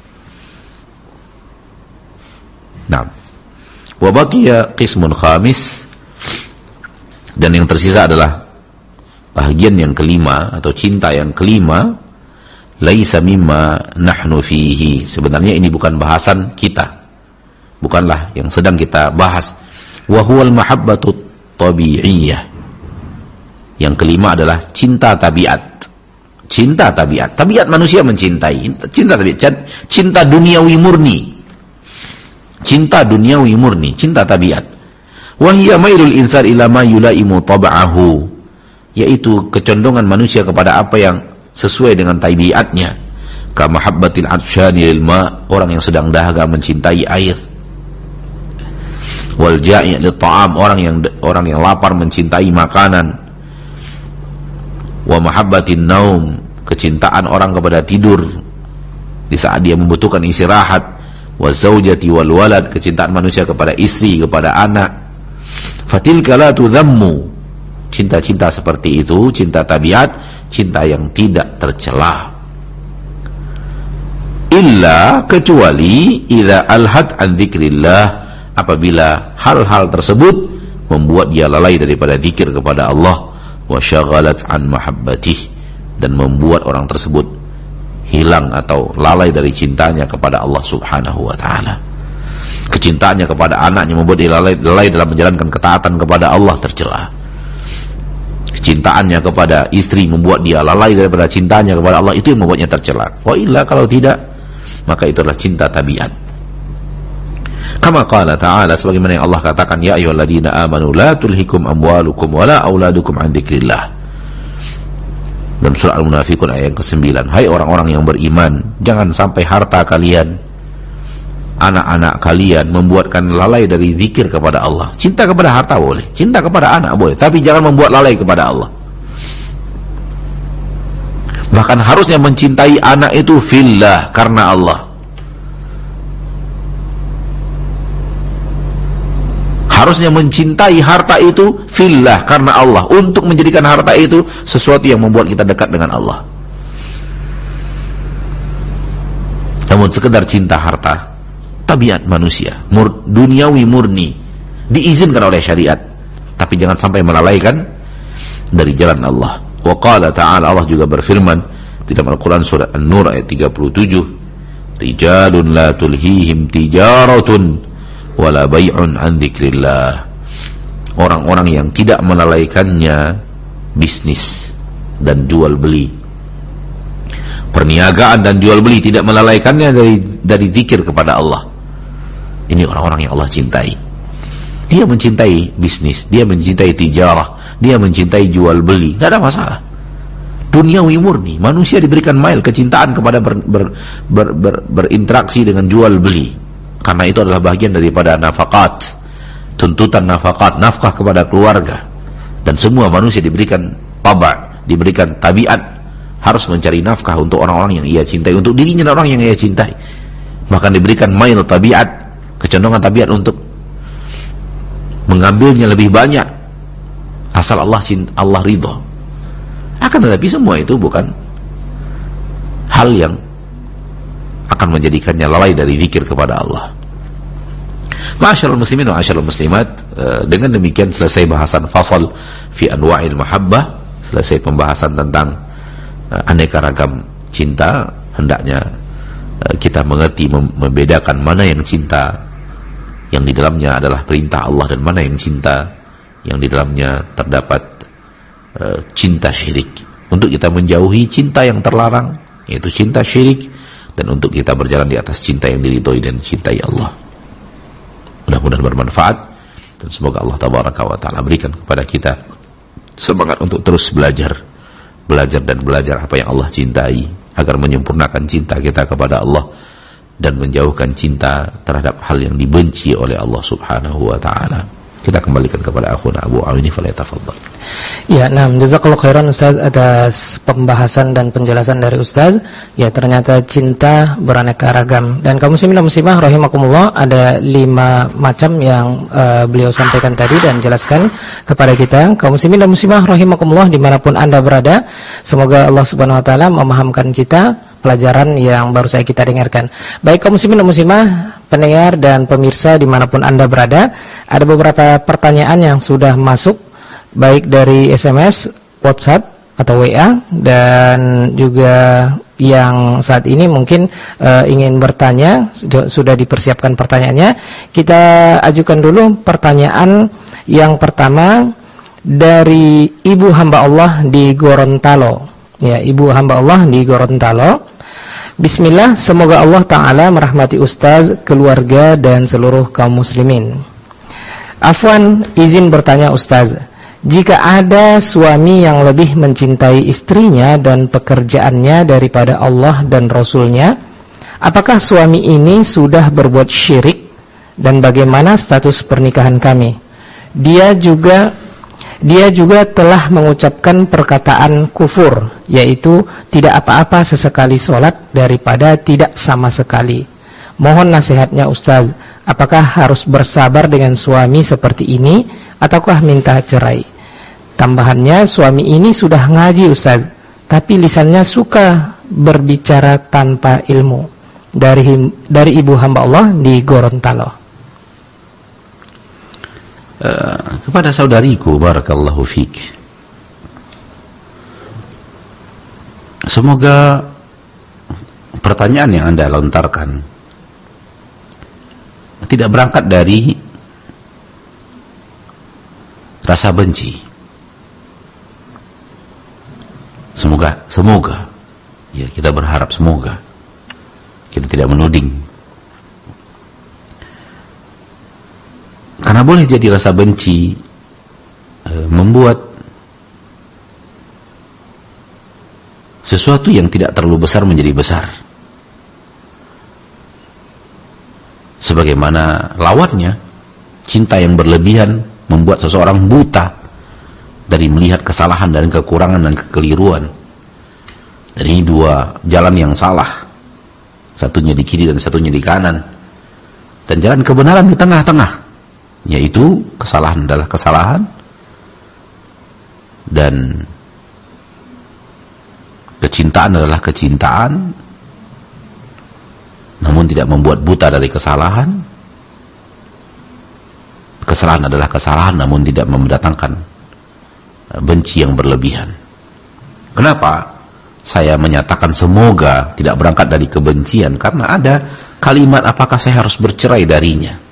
Nah, wa baqiya qismun khamis, dan yang tersisa adalah bahagian yang kelima atau cinta yang kelima, laisa mimma nahnu fihi. Sebenarnya ini bukan bahasan kita, bukanlah yang sedang kita bahas. Wa huwal mahabbatu tabi'iyah. Yang kelima adalah cinta tabiat. Cinta tabiat. Tabiat manusia mencintai. Cinta tabiat. Cinta duniawi murni. Cinta duniawi murni, cinta tabiat. Wa hiya mailul insan ila ma yulaimu tab'ahu. Yaitu kecondongan manusia kepada apa yang sesuai dengan tabiatnya. Ka mahabbatil atsyani lil ma, orang yang sedang dahaga mencintai air. Wal ja'i' lit ta'am, orang yang lapar mencintai makanan. Wa mahabbatin naum, kecintaan orang kepada tidur di saat dia membutuhkan istirahat. Wa zaujati wal walad, kecintaan manusia kepada istri, kepada anak. Fatilka la tudhammu, cinta-cinta seperti itu, cinta tabiat, cinta yang tidak tercela. Illa, kecuali idza alhat an dzikrillah, apabila hal-hal tersebut membuat dia lalai daripada zikir kepada Allah, wa syaghalat an mahabbatih, dan membuat orang tersebut hilang atau lalai dari cintanya kepada Allah Subhanahu wa taala. Kecintaannya kepada anaknya membuat dia lalai dalam menjalankan ketaatan kepada Allah, tercela. Kecintaannya kepada istri membuat dia lalai daripada cintanya kepada Allah, itu yang membuatnya tercela. Wa illa, kalau tidak, maka itu adalah cinta tabiat. Kama qala ta'ala, sebagaimana yang Allah katakan, ya ayyuhalladzina amanu la tulhikum amwalukum wala auladukum an dzikrillah. Dalam surah Al-Munafiqun ayat yang ke-9, hai orang-orang yang beriman, jangan sampai harta kalian, anak-anak kalian membuatkan lalai dari zikir kepada Allah. Cinta kepada harta boleh, cinta kepada anak boleh, tapi jangan membuat lalai kepada Allah. Bahkan harusnya mencintai anak itu fillah, karena Allah. Harusnya mencintai harta itu fillah, karena Allah, untuk menjadikan harta itu sesuatu yang membuat kita dekat dengan Allah. Namun sekedar cinta harta, tabiat manusia, duniawi murni, diizinkan oleh syariat, tapi jangan sampai melalaikan dari jalan Allah. Wa qala ta'ala, Allah juga berfirman di dalam Al-Quran surah An-Nur ayat 37, rijalun la tulhihim tijaratun wala bai'un an dzikrillah, orang-orang yang tidak melalaikannya bisnis dan jual beli, perniagaan dan jual beli, tidak melalaikannya dari zikir kepada Allah. Ini orang-orang yang Allah cintai. Dia mencintai bisnis, dia mencintai tijarah, dia mencintai jual beli, tidak ada masalah. Duniawi murni, manusia diberikan mail kecintaan kepada berinteraksi dengan jual beli, karena itu adalah bagian daripada nafakat, tuntutan nafakat, nafkah kepada keluarga. Dan semua manusia diberikan taba', diberikan tabiat, harus mencari nafkah untuk orang-orang yang ia cintai, untuk dirinya dan orang yang ia cintai. Bahkan diberikan mail tabiat, kecenderungan tabiat untuk mengambilnya lebih banyak, asal Allah ridho. Akan tetapi semua itu bukan hal yang akan menjadikannya lalai dari zikir kepada Allah. Ma'asyiral muslimin wa ma'asyiral muslimat, dengan demikian selesai bahasan fasal fi anwa'il mahabbah, selesai pembahasan tentang aneka ragam cinta. Hendaknya kita mengerti, membedakan mana yang cinta yang di dalamnya adalah perintah Allah, dan mana yang cinta yang di dalamnya terdapat cinta syirik. Untuk kita menjauhi cinta yang terlarang, yaitu cinta syirik, dan untuk kita berjalan di atas cinta yang diridhoi dan cintai Allah. Mudah-mudahan bermanfaat, dan semoga Allah tabaraka wa ta'ala berikan kepada kita semangat untuk terus belajar dan belajar apa yang Allah cintai, agar menyempurnakan cinta kita kepada Allah dan menjauhkan cinta terhadap hal yang dibenci oleh Allah subhanahu wa ta'ala. Kita kembalikan kepada akhuna Abu Awini, falyatafaddal. Ya, jazakallahu khairan Ustaz atas pembahasan dan penjelasan dari Ustaz. Ya, ternyata cinta beraneka ragam. Dan kaum muslimin dan muslimah rahimakumullah, ada 5 macam yang beliau sampaikan tadi dan jelaskan kepada kita. Kaum muslimin dan muslimah rahimakumullah dimanapun Anda berada, semoga Allah Subhanahu wa taala memahamkan kita pelajaran yang baru saya kita dengarkan. Baik kaum muslimin dan muslimah, pendengar dan pemirsa dimanapun Anda berada, ada beberapa pertanyaan yang sudah masuk, baik dari SMS, WhatsApp atau WA, dan juga yang saat ini mungkin ingin bertanya, sudah dipersiapkan pertanyaannya. Kita ajukan dulu pertanyaan yang pertama dari ibu hamba Allah di Gorontalo. Ya, ibu hamba Allah di Gorontalo. Bismillah, semoga Allah Ta'ala merahmati Ustaz, keluarga, dan seluruh kaum muslimin. Afwan, izin bertanya Ustaz, jika ada suami yang lebih mencintai istrinya dan pekerjaannya daripada Allah dan Rasulnya, apakah suami ini sudah berbuat syirik, dan bagaimana status pernikahan kami? Dia juga telah mengucapkan perkataan kufur, yaitu tidak apa-apa sesekali sholat daripada tidak sama sekali. Mohon nasihatnya Ustaz, apakah harus bersabar dengan suami seperti ini ataukah minta cerai? Tambahannya, suami ini sudah ngaji Ustaz, tapi lisannya suka berbicara tanpa ilmu. Dari ibu hamba Allah di Gorontalo. Kepada saudariku, barakallahu fik, semoga pertanyaan yang Anda lontarkan tidak berangkat dari rasa benci. Semoga ya, kita berharap semoga kita tidak menuding. Karena boleh jadi rasa benci membuat sesuatu yang tidak terlalu besar menjadi besar. Sebagaimana lawannya, cinta yang berlebihan membuat seseorang buta dari melihat kesalahan dan kekurangan dan kekeliruan. Dan ini dua jalan yang salah. Satunya di kiri dan satunya di kanan. Dan jalan kebenaran di tengah-tengah, yaitu kesalahan adalah kesalahan dan kecintaan adalah kecintaan, namun tidak membuat buta dari kesalahan. Kesalahan adalah kesalahan, namun tidak mendatangkan benci yang berlebihan. Kenapa saya menyatakan semoga tidak berangkat dari kebencian? Karena ada kalimat, apakah saya harus bercerai darinya?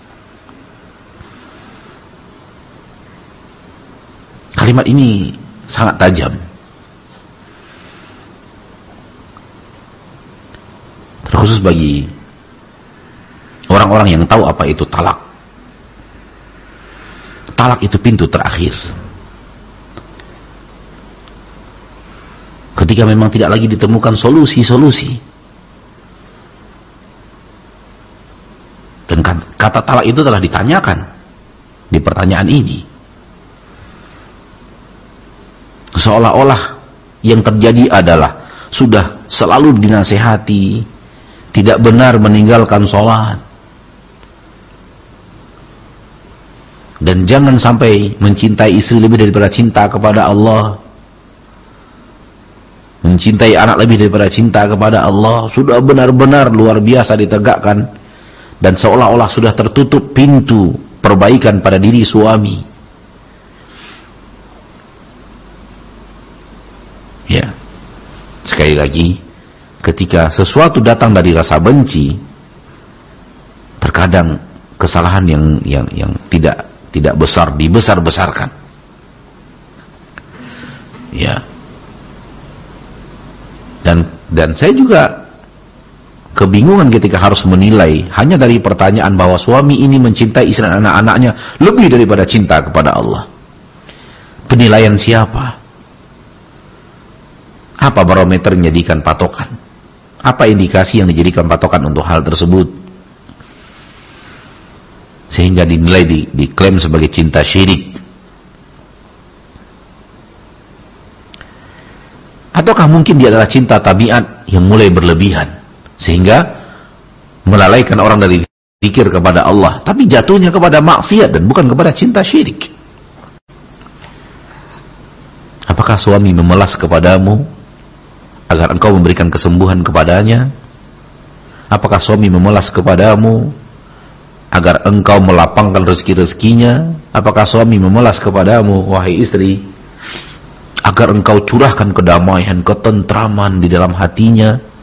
Kalimat ini sangat tajam, terkhusus bagi orang-orang yang tahu apa itu talak. Talak itu pintu terakhir. Ketika memang tidak lagi ditemukan solusi-solusi. Dan kata talak itu telah ditanyakan di pertanyaan ini. Seolah-olah yang terjadi adalah sudah selalu dinasehati, tidak benar meninggalkan sholat, dan jangan sampai mencintai istri lebih daripada cinta kepada Allah, mencintai anak lebih daripada cinta kepada Allah. Sudah benar-benar luar biasa ditegakkan, dan seolah-olah sudah tertutup pintu perbaikan pada diri suami. Ya, sekali lagi, ketika sesuatu datang dari rasa benci, terkadang kesalahan yang tidak besar dibesar-besarkan. Ya. Dan saya juga kebingungan ketika harus menilai hanya dari pertanyaan bahwa suami ini mencintai istri dan anak-anaknya lebih daripada cinta kepada Allah. Penilaian siapa? Apa barometer yang dijadikan patokan? Apa indikasi yang dijadikan patokan untuk hal tersebut? Sehingga dinilai, diklaim sebagai cinta syirik. Ataukah mungkin dia adalah cinta tabiat yang mulai berlebihan, sehingga melalaikan orang dari zikir kepada Allah, tapi jatuhnya kepada maksiat dan bukan kepada cinta syirik. Apakah suami memelas kepadamu agar engkau memberikan kesembuhan kepadanya? Apakah suami memelas kepadamu agar engkau melapangkan rezeki-rezekinya? Apakah suami memelas kepadamu, wahai istri, agar engkau curahkan kedamaian, ketentraman di dalam hatinya?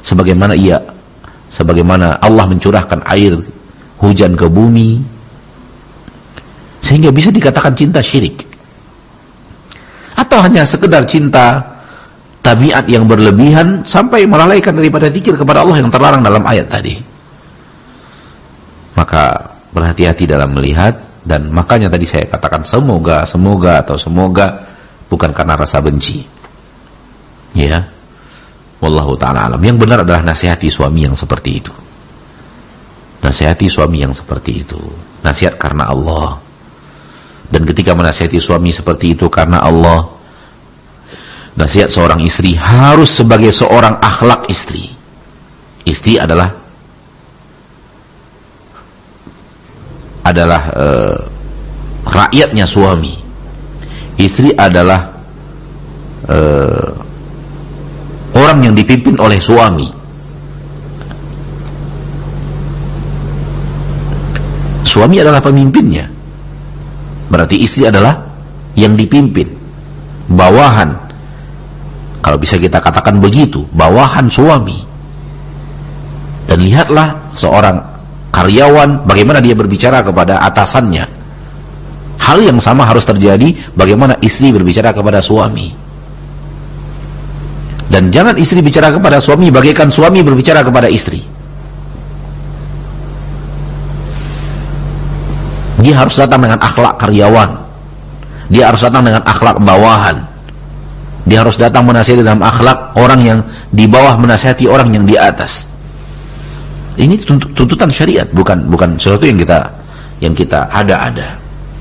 sebagaimana Allah mencurahkan air hujan ke bumi, sehingga bisa dikatakan cinta syirik. Atau hanya sekedar cinta tabiat yang berlebihan sampai melalaikan daripada zikir kepada Allah yang terlarang dalam ayat tadi. Maka berhati-hati dalam melihat, dan makanya tadi saya katakan semoga bukan karena rasa benci. Ya. Wallahu ta'ala alam. Yang benar adalah nasihati suami yang seperti itu. Nasihati suami yang seperti itu. Nasihat karena Allah. Dan ketika menasihati suami seperti itu karena Allah, nasihat seorang istri harus sebagai seorang akhlak istri. Istri adalah rakyatnya suami. Istri adalah orang yang dipimpin oleh suami. Suami adalah pemimpinnya. Berarti istri adalah yang dipimpin, bawahan. Kalau bisa kita katakan begitu, bawahan suami. Dan lihatlah seorang karyawan bagaimana dia berbicara kepada atasannya. Hal yang sama harus terjadi bagaimana istri berbicara kepada suami. Dan jangan istri bicara kepada suami bagaikan suami berbicara kepada istri. Dia harus datang dengan akhlak karyawan. Dia harus datang dengan akhlak bawahan. Dia harus datang menasihati dalam akhlak orang yang di bawah menasihati orang yang di atas. Ini tuntutan syariat, bukan sesuatu yang kita ada-ada.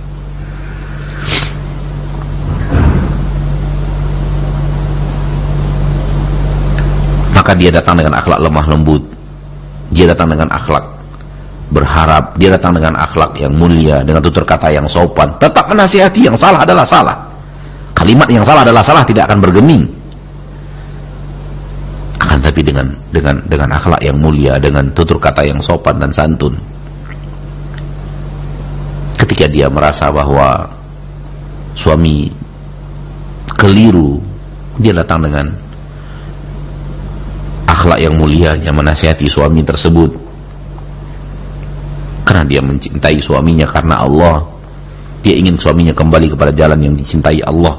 Maka dia datang dengan akhlak lemah lembut, dia datang dengan akhlak berharap, dia datang dengan akhlak yang mulia, dengan tutur kata yang sopan. Tetap menasihati, yang salah adalah salah, kalimat yang salah adalah salah, tidak akan bergeming. Akan tapi dengan akhlak yang mulia, dengan tutur kata yang sopan dan santun. Ketika dia merasa bahwa suami keliru, dia datang dengan akhlak yang mulia, yang menasihati suami tersebut karena dia mencintai suaminya karena Allah. Dia ingin suaminya kembali kepada jalan yang dicintai Allah.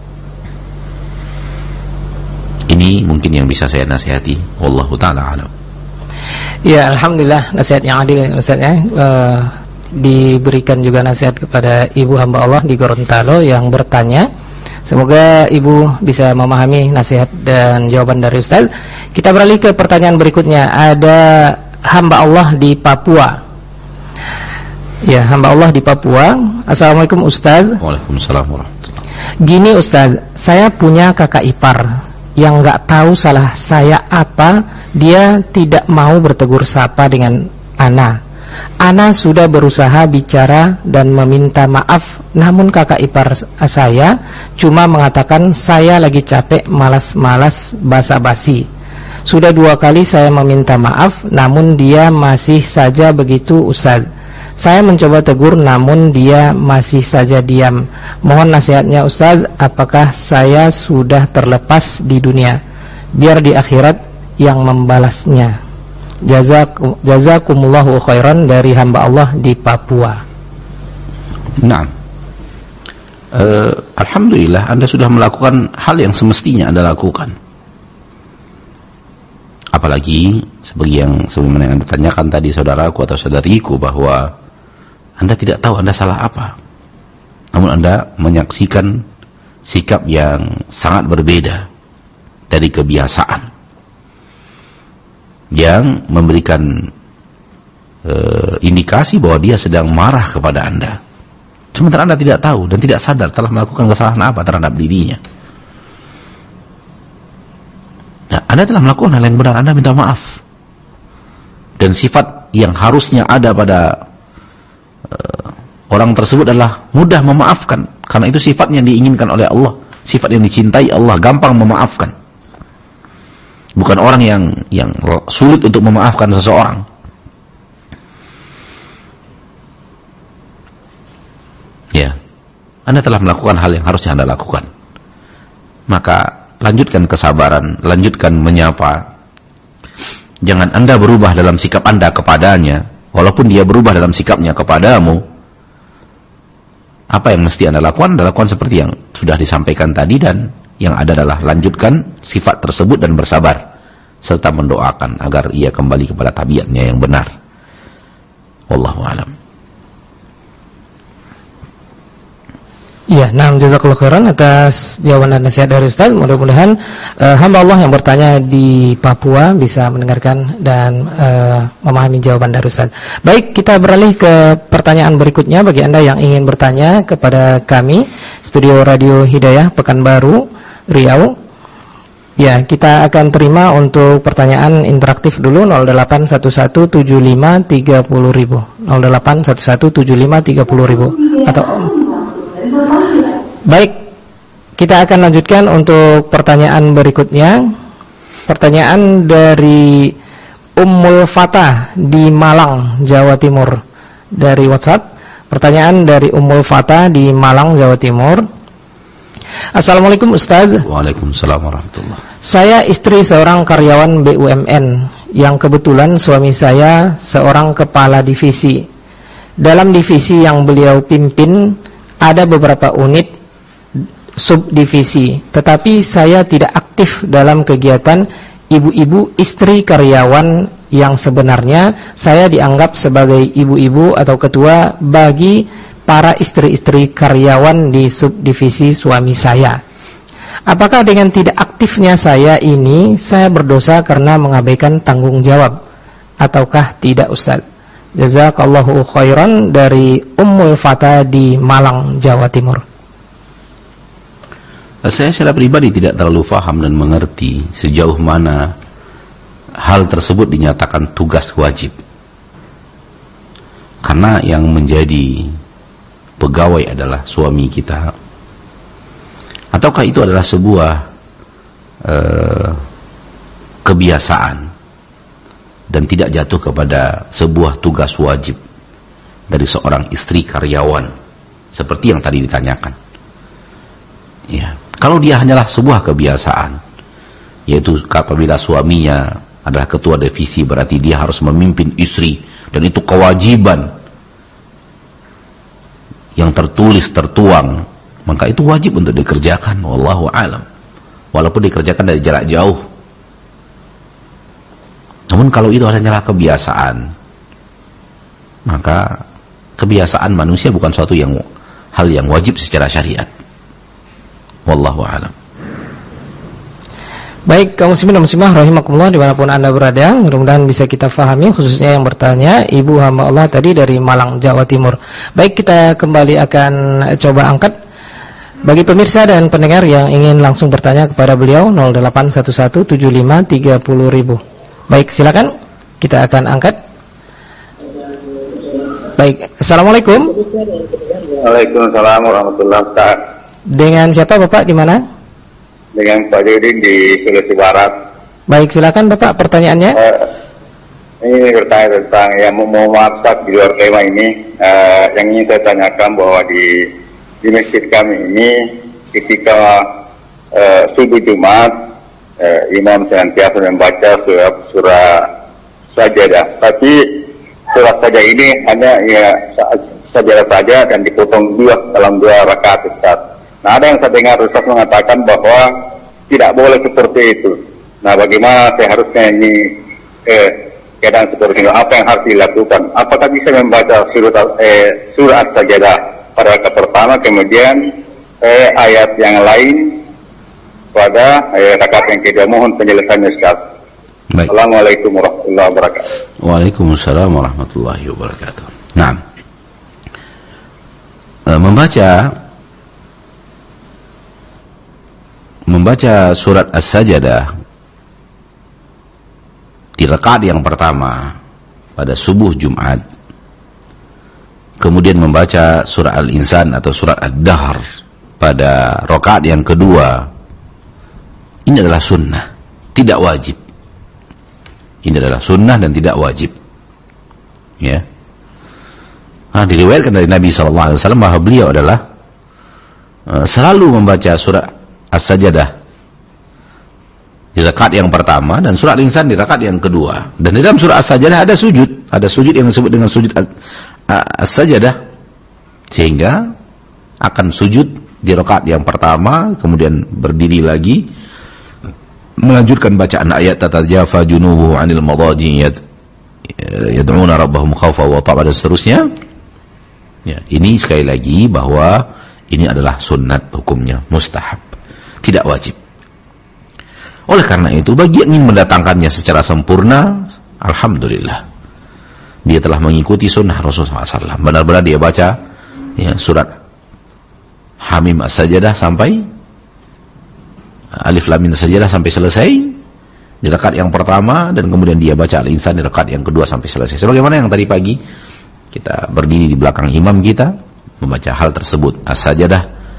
Ini mungkin yang bisa saya nasihati. Wallahu ta'ala alam. Ya, alhamdulillah, nasihat yang adil nasihatnya. Diberikan juga nasihat kepada ibu hamba Allah di Gorontalo yang bertanya. Semoga ibu bisa memahami nasihat dan jawaban dari Ustaz. Kita beralih ke pertanyaan berikutnya. Ada hamba Allah di Papua. Ya, hamba Allah di Papua. Assalamualaikum Ustaz. Waalaikumsalam warahmatullahi. Gini Ustaz, saya punya kakak ipar yang nggak tahu salah saya apa. Dia tidak mau bertegur sapa dengan Ana. Ana sudah berusaha bicara dan meminta maaf, namun kakak ipar saya cuma mengatakan saya lagi capek, malas-malas, basa-basi. Sudah 2 kali saya meminta maaf, namun dia masih saja begitu Ustaz. Saya mencoba tegur, namun dia masih saja diam. Mohon nasihatnya Ustaz, apakah saya sudah terlepas di dunia, biar di akhirat yang membalasnya. Jazakumullahu khairan, dari hamba Allah di Papua. Nah, alhamdulillah Anda sudah melakukan hal yang semestinya Anda lakukan. Apalagi seperti yang sebagaimana yang Anda tanyakan tadi saudaraku atau saudariku, bahwa Anda tidak tahu Anda salah apa, namun Anda menyaksikan sikap yang sangat berbeda dari kebiasaan, yang memberikan indikasi bahwa dia sedang marah kepada Anda, sementara Anda tidak tahu dan tidak sadar telah melakukan kesalahan apa terhadap dirinya. Nah, Anda telah melakukan hal yang benar, Anda minta maaf. Dan sifat yang harusnya ada pada orang tersebut adalah mudah memaafkan, karena itu sifat yang diinginkan oleh Allah, sifat yang dicintai Allah, gampang memaafkan. Bukan orang yang sulit untuk memaafkan seseorang. Ya, Anda telah melakukan hal yang harusnya Anda lakukan. Maka lanjutkan kesabaran, lanjutkan menyapa, Jangan Anda berubah dalam sikap Anda kepadanya, walaupun dia berubah dalam sikapnya kepadamu. Apa yang mesti Anda lakukan? Anda lakukan seperti yang sudah disampaikan tadi, dan yang ada adalah lanjutkan sifat tersebut dan bersabar, serta mendoakan agar ia kembali kepada tabiatnya yang benar. Wallahu a'lam. Iya, nah, jazakallahu khairan atas jawaban dan nasihat dari Ustaz. Mudah-mudahan hamba Allah yang bertanya di Papua bisa mendengarkan dan memahami jawaban dari Ustaz. Baik, kita beralih ke pertanyaan berikutnya. Bagi Anda yang ingin bertanya kepada kami, Studio Radio Hidayah Pekanbaru, Riau. Ya, kita akan terima untuk pertanyaan interaktif dulu 08117530.000, 08117530.000 atau baik, kita akan lanjutkan untuk pertanyaan berikutnya. Pertanyaan dari Ummul Fatah di Malang, Jawa Timur, dari WhatsApp. Pertanyaan dari Ummul Fatah di Malang, Jawa Timur. Assalamualaikum Ustaz. Waalaikumsalam warahmatullahi. Saya istri seorang karyawan BUMN yang kebetulan suami saya seorang kepala divisi. Dalam divisi yang beliau pimpin ada beberapa unit subdivisi, tetapi saya tidak aktif dalam kegiatan ibu-ibu istri karyawan yang sebenarnya saya dianggap sebagai ibu-ibu atau ketua bagi para istri-istri karyawan di subdivisi suami saya. Apakah dengan tidak aktifnya saya ini saya berdosa karena mengabaikan tanggung jawab ataukah tidak, Ustaz? Jazakallahu khairan, dari Ummul Fatah di Malang, Jawa Timur. Saya secara pribadi tidak terlalu paham dan mengerti sejauh mana hal tersebut dinyatakan tugas wajib. Karena yang menjadi pegawai adalah suami kita, ataukah itu adalah sebuah kebiasaan dan tidak jatuh kepada sebuah tugas wajib dari seorang istri karyawan seperti yang tadi ditanyakan. Ya, kalau dia hanyalah sebuah kebiasaan, yaitu apabila suaminya adalah ketua divisi berarti dia harus memimpin istri dan itu kewajiban yang tertulis, tertuang, maka itu wajib untuk dikerjakan. Wallahu a'lam. Walaupun dikerjakan dari jarak jauh. Namun kalau itu hanyalah kebiasaan, maka kebiasaan manusia bukan suatu hal yang wajib secara syariat. Wallahu a'lam. Baik, kaum muslimin dan muslimah rahimakumullah dimanapun Anda berada, mudah-mudahan bisa kita fahami, khususnya yang bertanya Ibu hamba Allah tadi dari Malang, Jawa Timur. Baik, kita kembali akan coba angkat bagi pemirsa dan pendengar yang ingin langsung bertanya kepada beliau 08117530.000. Baik, silakan, kita akan angkat. Baik, Assalamualaikum. Waalaikumsalam warahmatullahi wabarakatuh. Dengan siapa Bapak, di mana? Dengan Pak Judin di Sulawesi Barat. Baik, silakan Bapak, pertanyaannya. Ini bertanya tentang yang mau masak di luar tema ini. Yang ingin saya tanyakan bahwa di masjid kami ini ketika subuh Jumat, imam senantiasa membaca surah Sajadah. Tapi surah Sajadah ini hanya Sajadah saja dan dipotong dalam dua rakaat, Ustaz. Nah, ada yang saya dengar Ustaz mengatakan bahwa tidak boleh seperti itu. Nah, bagaimana saya harusnya ini keadaan seperti itu? Apa yang harus dilakukan? Apakah bisa membaca surah Sajadah pada rakaat pertama, kemudian ayat yang lain pada rakaat yang kedua? Mohon penjelasannya, Ustaz. Baik. Assalamualaikum warahmatullahi wabarakatuh. Waalaikumsalam warahmatullahi wabarakatuh. Nah, membaca surat As-Sajadah di rakaat yang pertama pada subuh Jumat, kemudian membaca surah Al-Insan atau surat Ad-Dahr pada rakaat yang kedua, ini adalah sunnah, tidak wajib. Ini adalah sunnah dan tidak wajib. Ya. Nah, diriwayatkan dari Nabi SAW bahwa beliau adalah selalu membaca surah As-Sajadah di rakaat yang pertama dan surah Al-Insan di rakaat yang kedua. Dan di dalam surah As-Sajdah ada sujud yang disebut dengan sujud As-Sajdah, sehingga akan sujud di rakaat yang pertama, kemudian berdiri lagi, melanjutkan bacaan ayat tatajafa junubuhum 'anil madaji yad'una rabbahum khawfa wa tama'an, dan seterusnya. Ya, ini sekali lagi bahwa ini adalah sunnat, hukumnya mustahab, tidak wajib. Oleh karena itu, bagi yang ingin mendatangkannya secara sempurna, alhamdulillah, dia telah mengikuti sunnah Rasulullah SAW. Benar-benar dia baca ya, surat Hamim As-Sajdah sampai Alif Lam Mim As-Sajdah sampai selesai di rakaat yang pertama, dan kemudian dia baca Al-Insan di rakaat yang kedua sampai selesai. Sebagaimana yang tadi pagi kita berdiri di belakang imam kita membaca hal tersebut, As-Sajdah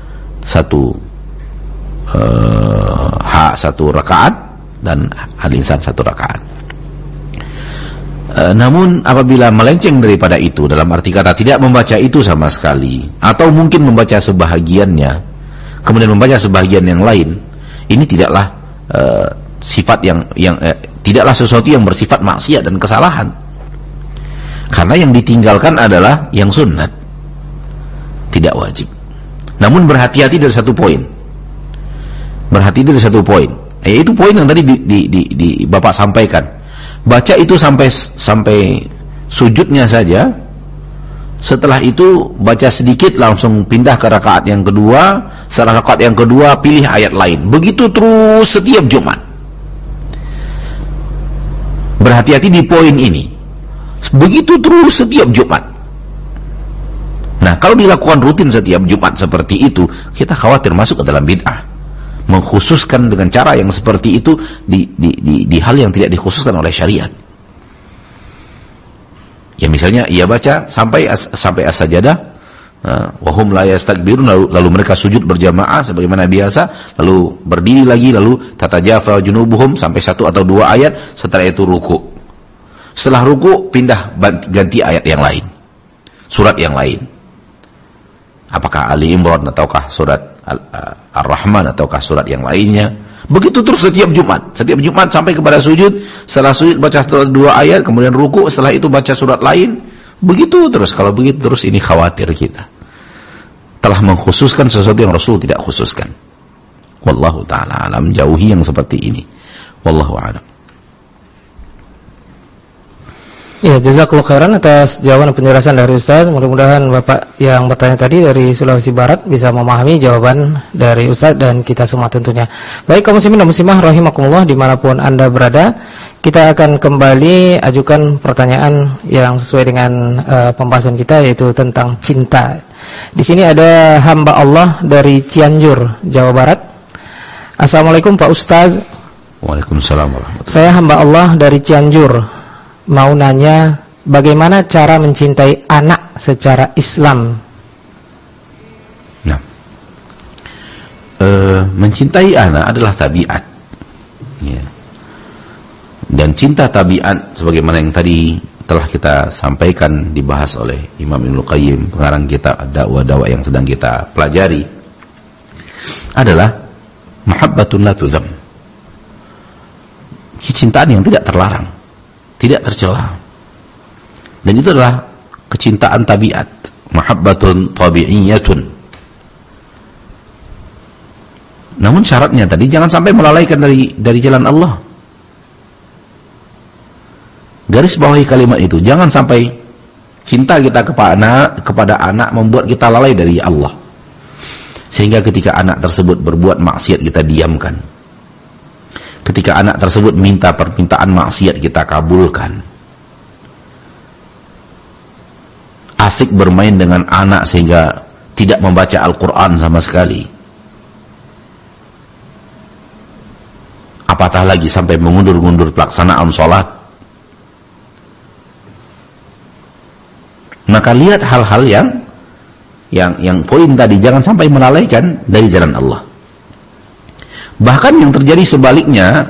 satu rakaat dan Al-Insan satu rakaat. Namun apabila melenceng daripada itu, dalam arti kata tidak membaca itu sama sekali, atau mungkin membaca sebahagiannya kemudian membaca sebahagian yang lain, ini tidaklah sifat tidaklah sesuatu yang bersifat maksiat dan kesalahan. Karena yang ditinggalkan adalah yang sunnat, tidak wajib. Namun berhati-hati dari satu poin. Yaitu poin yang tadi di Bapak sampaikan. Baca itu sampai sujudnya saja. Setelah itu baca sedikit langsung pindah ke rakaat yang kedua. Setelah rakaat yang kedua pilih ayat lain. Begitu terus setiap Jumat. Berhati-hati di poin ini. Begitu terus setiap Jumat. Nah, kalau dilakukan rutin setiap Jumat seperti itu, kita khawatir masuk ke dalam bid'ah. Mengkhususkan dengan cara yang seperti itu di hal yang tidak dikhususkan oleh syariat. Ya misalnya ia baca sampai As-Sajdah, wa hum la yastakbirun, lalu mereka sujud berjamaah sebagaimana biasa, lalu berdiri lagi, lalu tatajafa junubuhum sampai 1 atau 2 ayat, setelah itu ruku. Setelah ruku pindah ganti ayat yang lain, surat yang lain. Apakah Ali Imran ataukah surat Ar-Rahman ataukah surat yang lainnya. Begitu terus setiap Jumat sampai kepada sujud. Setelah sujud baca 2 ayat, kemudian ruku, setelah itu baca surat lain. Begitu terus. Kalau begitu terus, ini khawatir kita telah mengkhususkan sesuatu yang Rasul tidak khususkan. Wallahu ta'ala alam, jauhi yang seperti ini. Wallahu a'lam. Ya, jazakallahu khairan atas jawaban dan penjelasan dari Ustaz. Mudah-mudahan Bapak yang bertanya tadi dari Sulawesi Barat bisa memahami jawaban dari Ustaz dan kita semua tentunya. Baik, kaum muslimin dan muslimah rahimakumullah, dimanapun Anda berada, kita akan kembali ajukan pertanyaan yang sesuai dengan pembahasan kita, yaitu tentang cinta. Di sini ada hamba Allah dari Cianjur, Jawa Barat. Assalamualaikum Pak Ustaz. Waalaikumsalam warahmatullahi wabarakatuh. Saya hamba Allah dari Cianjur. Mau nanya, bagaimana cara mencintai anak secara Islam? Nah, mencintai anak adalah tabiat, ya. Dan cinta tabiat, sebagaimana yang tadi telah kita sampaikan, dibahas oleh Imam Ibnu Qayyim, pengarang kitab Dakwah yang sedang kita pelajari, adalah mahabbatun la tudzam, kecintaan yang tidak terlarang, tidak tercela. Dan itu adalah kecintaan tabiat, mahabbatun tabi'iyatun. Namun syaratnya tadi jangan sampai melalaikan dari jalan Allah. Garis bawahi kalimat itu, jangan sampai cinta kita kepada anak membuat kita lalai dari Allah, sehingga ketika anak tersebut berbuat maksiat kita diamkan. Ketika anak tersebut minta permintaan maksiat kita kabulkan. Asik bermain dengan anak sehingga tidak membaca Al-Quran sama sekali. Apatah lagi sampai mengundur-undur pelaksanaan sholat. Maka lihat hal-hal yang poin tadi, jangan sampai melalaikan dari jalan Allah. Bahkan yang terjadi sebaliknya,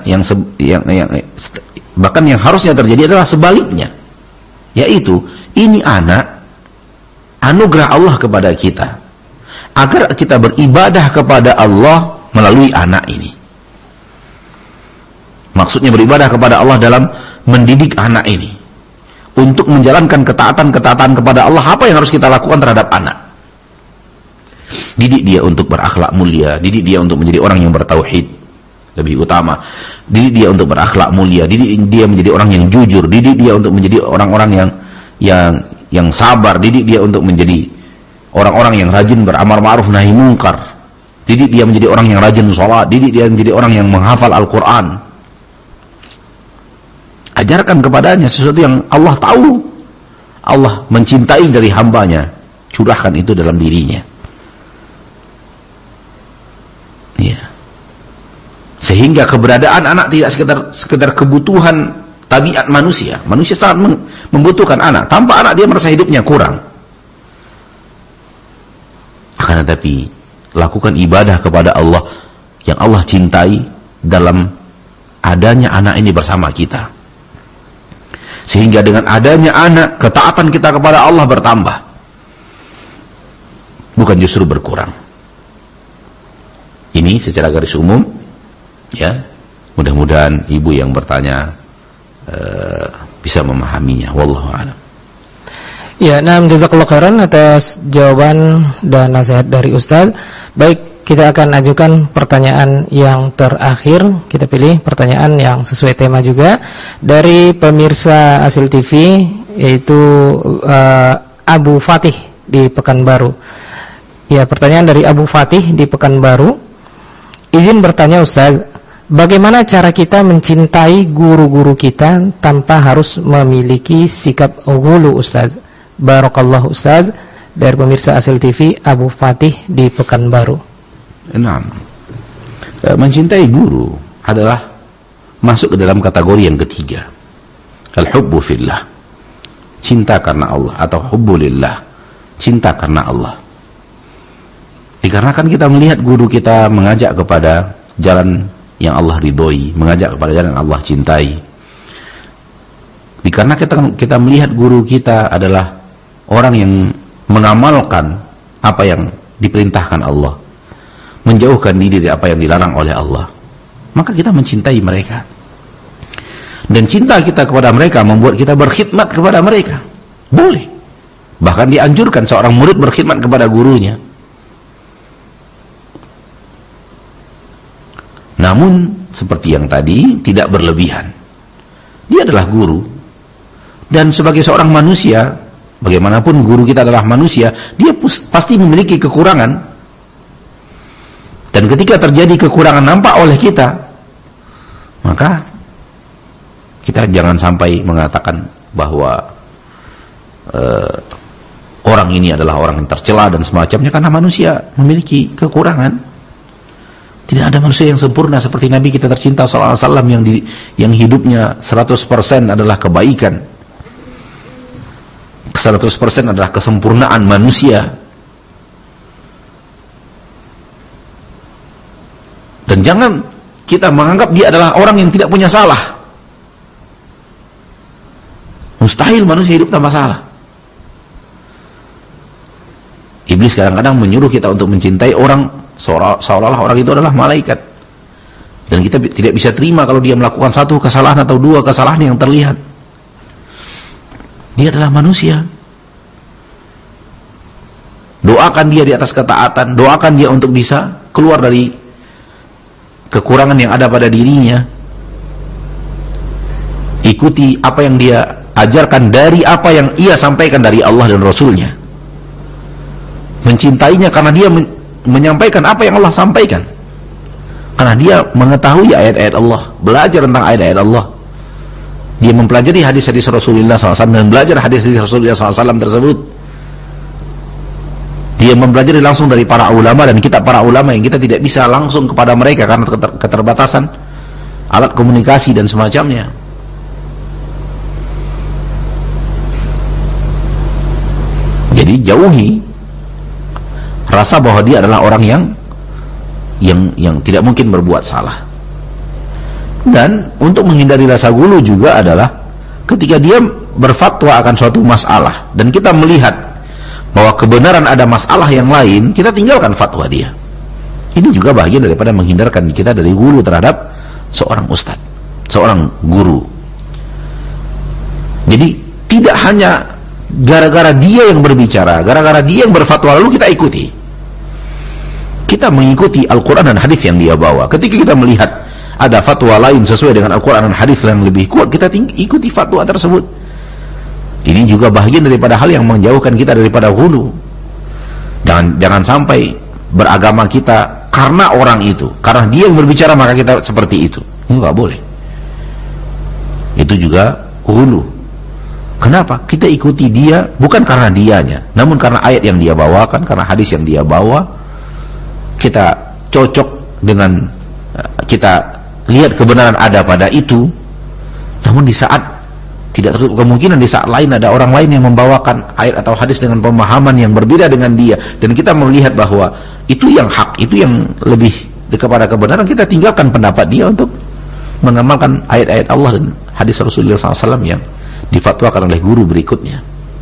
bahkan yang harusnya terjadi adalah sebaliknya, yaitu ini anak anugerah Allah kepada kita, agar kita beribadah kepada Allah melalui anak ini. Maksudnya beribadah kepada Allah dalam mendidik anak ini untuk menjalankan ketaatan-ketaatan kepada Allah. Apa yang harus kita lakukan terhadap anak? Didik dia untuk berakhlak mulia, didik dia untuk menjadi orang yang bertauhid, lebih utama. Didik dia untuk berakhlak mulia, didik dia menjadi orang yang jujur, didik dia untuk menjadi orang-orang yang sabar, didik dia untuk menjadi orang-orang yang rajin beramar ma'ruf nahi mungkar, didik dia menjadi orang yang rajin sholat, didik dia menjadi orang yang menghafal Al-Quran. Ajarkan kepadanya sesuatu yang Allah tahu, Allah mencintai dari hambanya, curahkan itu dalam dirinya. Ya. Sehingga keberadaan anak tidak sekedar kebutuhan tabiat manusia. Manusia sangat membutuhkan anak. Tanpa anak dia merasa hidupnya kurang. Akan tetapi lakukan ibadah kepada Allah yang Allah cintai dalam adanya anak ini bersama kita. Sehingga dengan adanya anak, ketaatan kita kepada Allah bertambah, bukan justru berkurang. Ini secara garis umum, ya. Mudah-mudahan ibu yang bertanya bisa memahaminya. Wallahu a'lam. Ya, jazakallahu khairan atas jawaban dan nasihat dari Ustaz. Baik, kita akan ajukan pertanyaan yang terakhir. Kita pilih pertanyaan yang sesuai tema juga dari pemirsa Asil TV, yaitu Abu Fatih di Pekanbaru. Ya, pertanyaan dari Abu Fatih di Pekanbaru. Izin bertanya Ustaz, bagaimana cara kita mencintai guru-guru kita tanpa harus memiliki sikap ghulu Ustaz? Barakallahu Ustaz, dari pemirsa Asil TV Abu Fatih di Pekanbaru. Nah, mencintai guru adalah masuk ke dalam kategori yang ketiga, al-hubbu fillah, cinta karena Allah, atau hubbulillah, cinta karena Allah. Dikarenakan kita melihat guru kita mengajak kepada jalan yang Allah ridhoi, mengajak kepada jalan yang Allah cintai. Dikarenakan kita melihat guru kita adalah orang yang mengamalkan apa yang diperintahkan Allah, menjauhkan diri dari apa yang dilarang oleh Allah, maka kita mencintai mereka. Dan cinta kita kepada mereka membuat kita berkhidmat kepada mereka. Boleh. Bahkan dianjurkan seorang murid berkhidmat kepada gurunya. Namun seperti yang tadi, tidak berlebihan. Dia adalah guru, dan sebagai seorang manusia, bagaimanapun guru kita adalah manusia, dia pasti memiliki kekurangan. Dan ketika terjadi kekurangan nampak oleh kita, maka kita jangan sampai mengatakan bahwa orang ini adalah orang yang tercela dan semacamnya, karena manusia memiliki kekurangan. Tidak ada manusia yang sempurna seperti Nabi kita tercinta sallallahu alaihi wasallam yang hidupnya 100% adalah kebaikan. 100% adalah kesempurnaan manusia. Dan jangan kita menganggap dia adalah orang yang tidak punya salah. Mustahil manusia hidup tanpa salah. Iblis kadang-kadang menyuruh kita untuk mencintai orang seolah-olah orang itu adalah malaikat, dan kita tidak bisa terima kalau dia melakukan satu kesalahan atau dua kesalahan yang terlihat. Dia adalah manusia. Doakan dia di atas ketaatan, doakan dia untuk bisa keluar dari kekurangan yang ada pada dirinya. Ikuti apa yang dia ajarkan dari apa yang ia sampaikan dari Allah dan Rasulnya. Mencintainya karena dia menyampaikan apa yang Allah sampaikan, karena dia mengetahui ayat-ayat Allah, belajar tentang ayat-ayat Allah. Dia mempelajari hadis-hadis Rasulullah SAW dan belajar hadis-hadis Rasulullah SAW tersebut. Dia mempelajari langsung dari para ulama dan kitab para ulama yang kita tidak bisa langsung kepada mereka karena keterbatasan alat komunikasi dan semacamnya. Jadi jauhi rasa bahwa dia adalah orang yang tidak mungkin berbuat salah. Dan untuk menghindari rasa ghulu juga adalah ketika dia berfatwa akan suatu masalah dan kita melihat bahwa kebenaran ada masalah yang lain, kita tinggalkan fatwa dia. Ini juga bagian daripada menghindarkan kita dari ghulu terhadap seorang ustadz. seorang guru. Jadi tidak hanya gara-gara dia yang berbicara, gara-gara dia yang berfatwa lalu kita ikuti. Kita mengikuti Al-Quran dan hadis yang dia bawa. Ketika kita melihat ada fatwa lain sesuai dengan Al-Quran dan hadis yang lebih kuat, kita ikuti fatwa tersebut. Ini juga bagian daripada hal yang menjauhkan kita daripada ghulu. Jangan sampai beragama kita karena orang itu, karena dia yang berbicara maka kita seperti itu. Ini nggak boleh. Itu juga ghulu. Kenapa? Kita ikuti dia bukan karena dianya, namun karena ayat yang dia bawakan, karena hadis yang dia bawa. Kita cocok dengan, kita lihat kebenaran ada pada itu. Namun di saat, tidak tertutup kemungkinan di saat lain ada orang lain yang membawakan ayat atau hadis dengan pemahaman yang berbeda dengan dia, dan kita melihat bahwa itu yang hak, itu yang lebih kepada kebenaran, kita tinggalkan pendapat dia untuk mengamalkan ayat-ayat Allah dan hadis Rasulullah SAW yang difatwakan oleh guru berikutnya.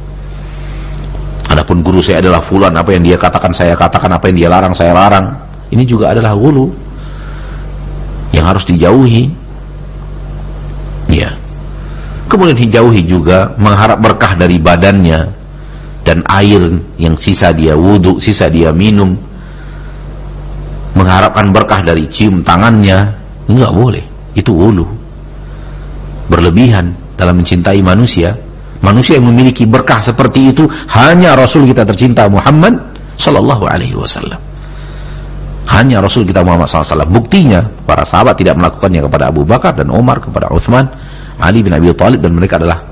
Adapun guru saya adalah fulan, apa yang dia katakan saya katakan, apa yang dia larang saya larang. Ini juga adalah ghulu yang harus dijauhi. Ya. Kemudian dijauhi juga mengharap berkah dari badannya dan air yang sisa dia wudu, sisa dia minum. Mengharapkan berkah dari cium tangannya, enggak boleh. Itu ghulu. Berlebihan dalam mencintai manusia. Manusia yang memiliki berkah seperti itu hanya Rasul kita tercinta Muhammad sallallahu alaihi wasallam. Hanya Rasul kita Muhammad SAW. Buktinya para sahabat tidak melakukannya kepada Abu Bakar dan Umar, kepada Uthman, Ali bin Abi Thalib, dan mereka adalah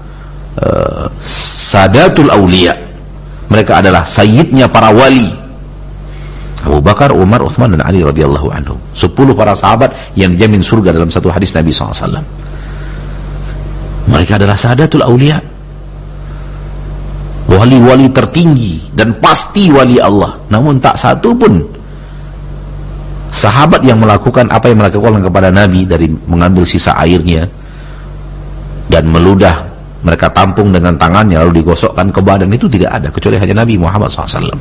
sadatul aulia. Mereka adalah sayyidnya para wali. Abu Bakar, Umar, Uthman, dan Ali radhiyallahu anhum. 10 para sahabat yang dijamin surga dalam satu hadis Nabi SAW. Mereka adalah sadatul aulia, wali-wali tertinggi dan pasti wali Allah. Namun tak satu pun sahabat yang melakukan apa yang melakukan kepada Nabi, dari mengambil sisa airnya dan meludah, mereka tampung dengan tangannya lalu digosokkan ke badan, itu tidak ada kecuali hanya Nabi Muhammad SAW.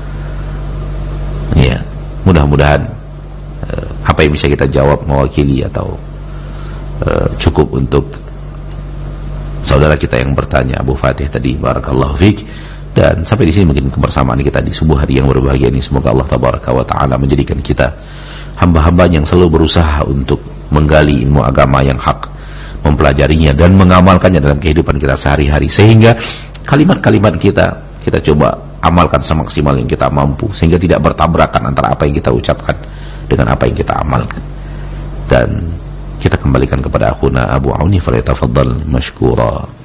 Ya, mudah-mudahan apa yang bisa kita jawab mewakili atau cukup untuk saudara kita yang bertanya, Abu Fatih tadi, barakallahu fiik. Dan sampai di sini mungkin kebersamaan kita di sebuah hari yang berbahagia ini. Semoga Allah tabaraka wa taala menjadikan kita hamba-hamba yang selalu berusaha untuk menggali ilmu agama yang hak, mempelajarinya dan mengamalkannya dalam kehidupan kita sehari-hari, sehingga kalimat-kalimat kita coba amalkan semaksimal yang kita mampu, sehingga tidak bertabrakan antara apa yang kita ucapkan dengan apa yang kita amalkan. Dan kita kembalikan kepada akhuna Abu Auni, falyatafaddal mashkura.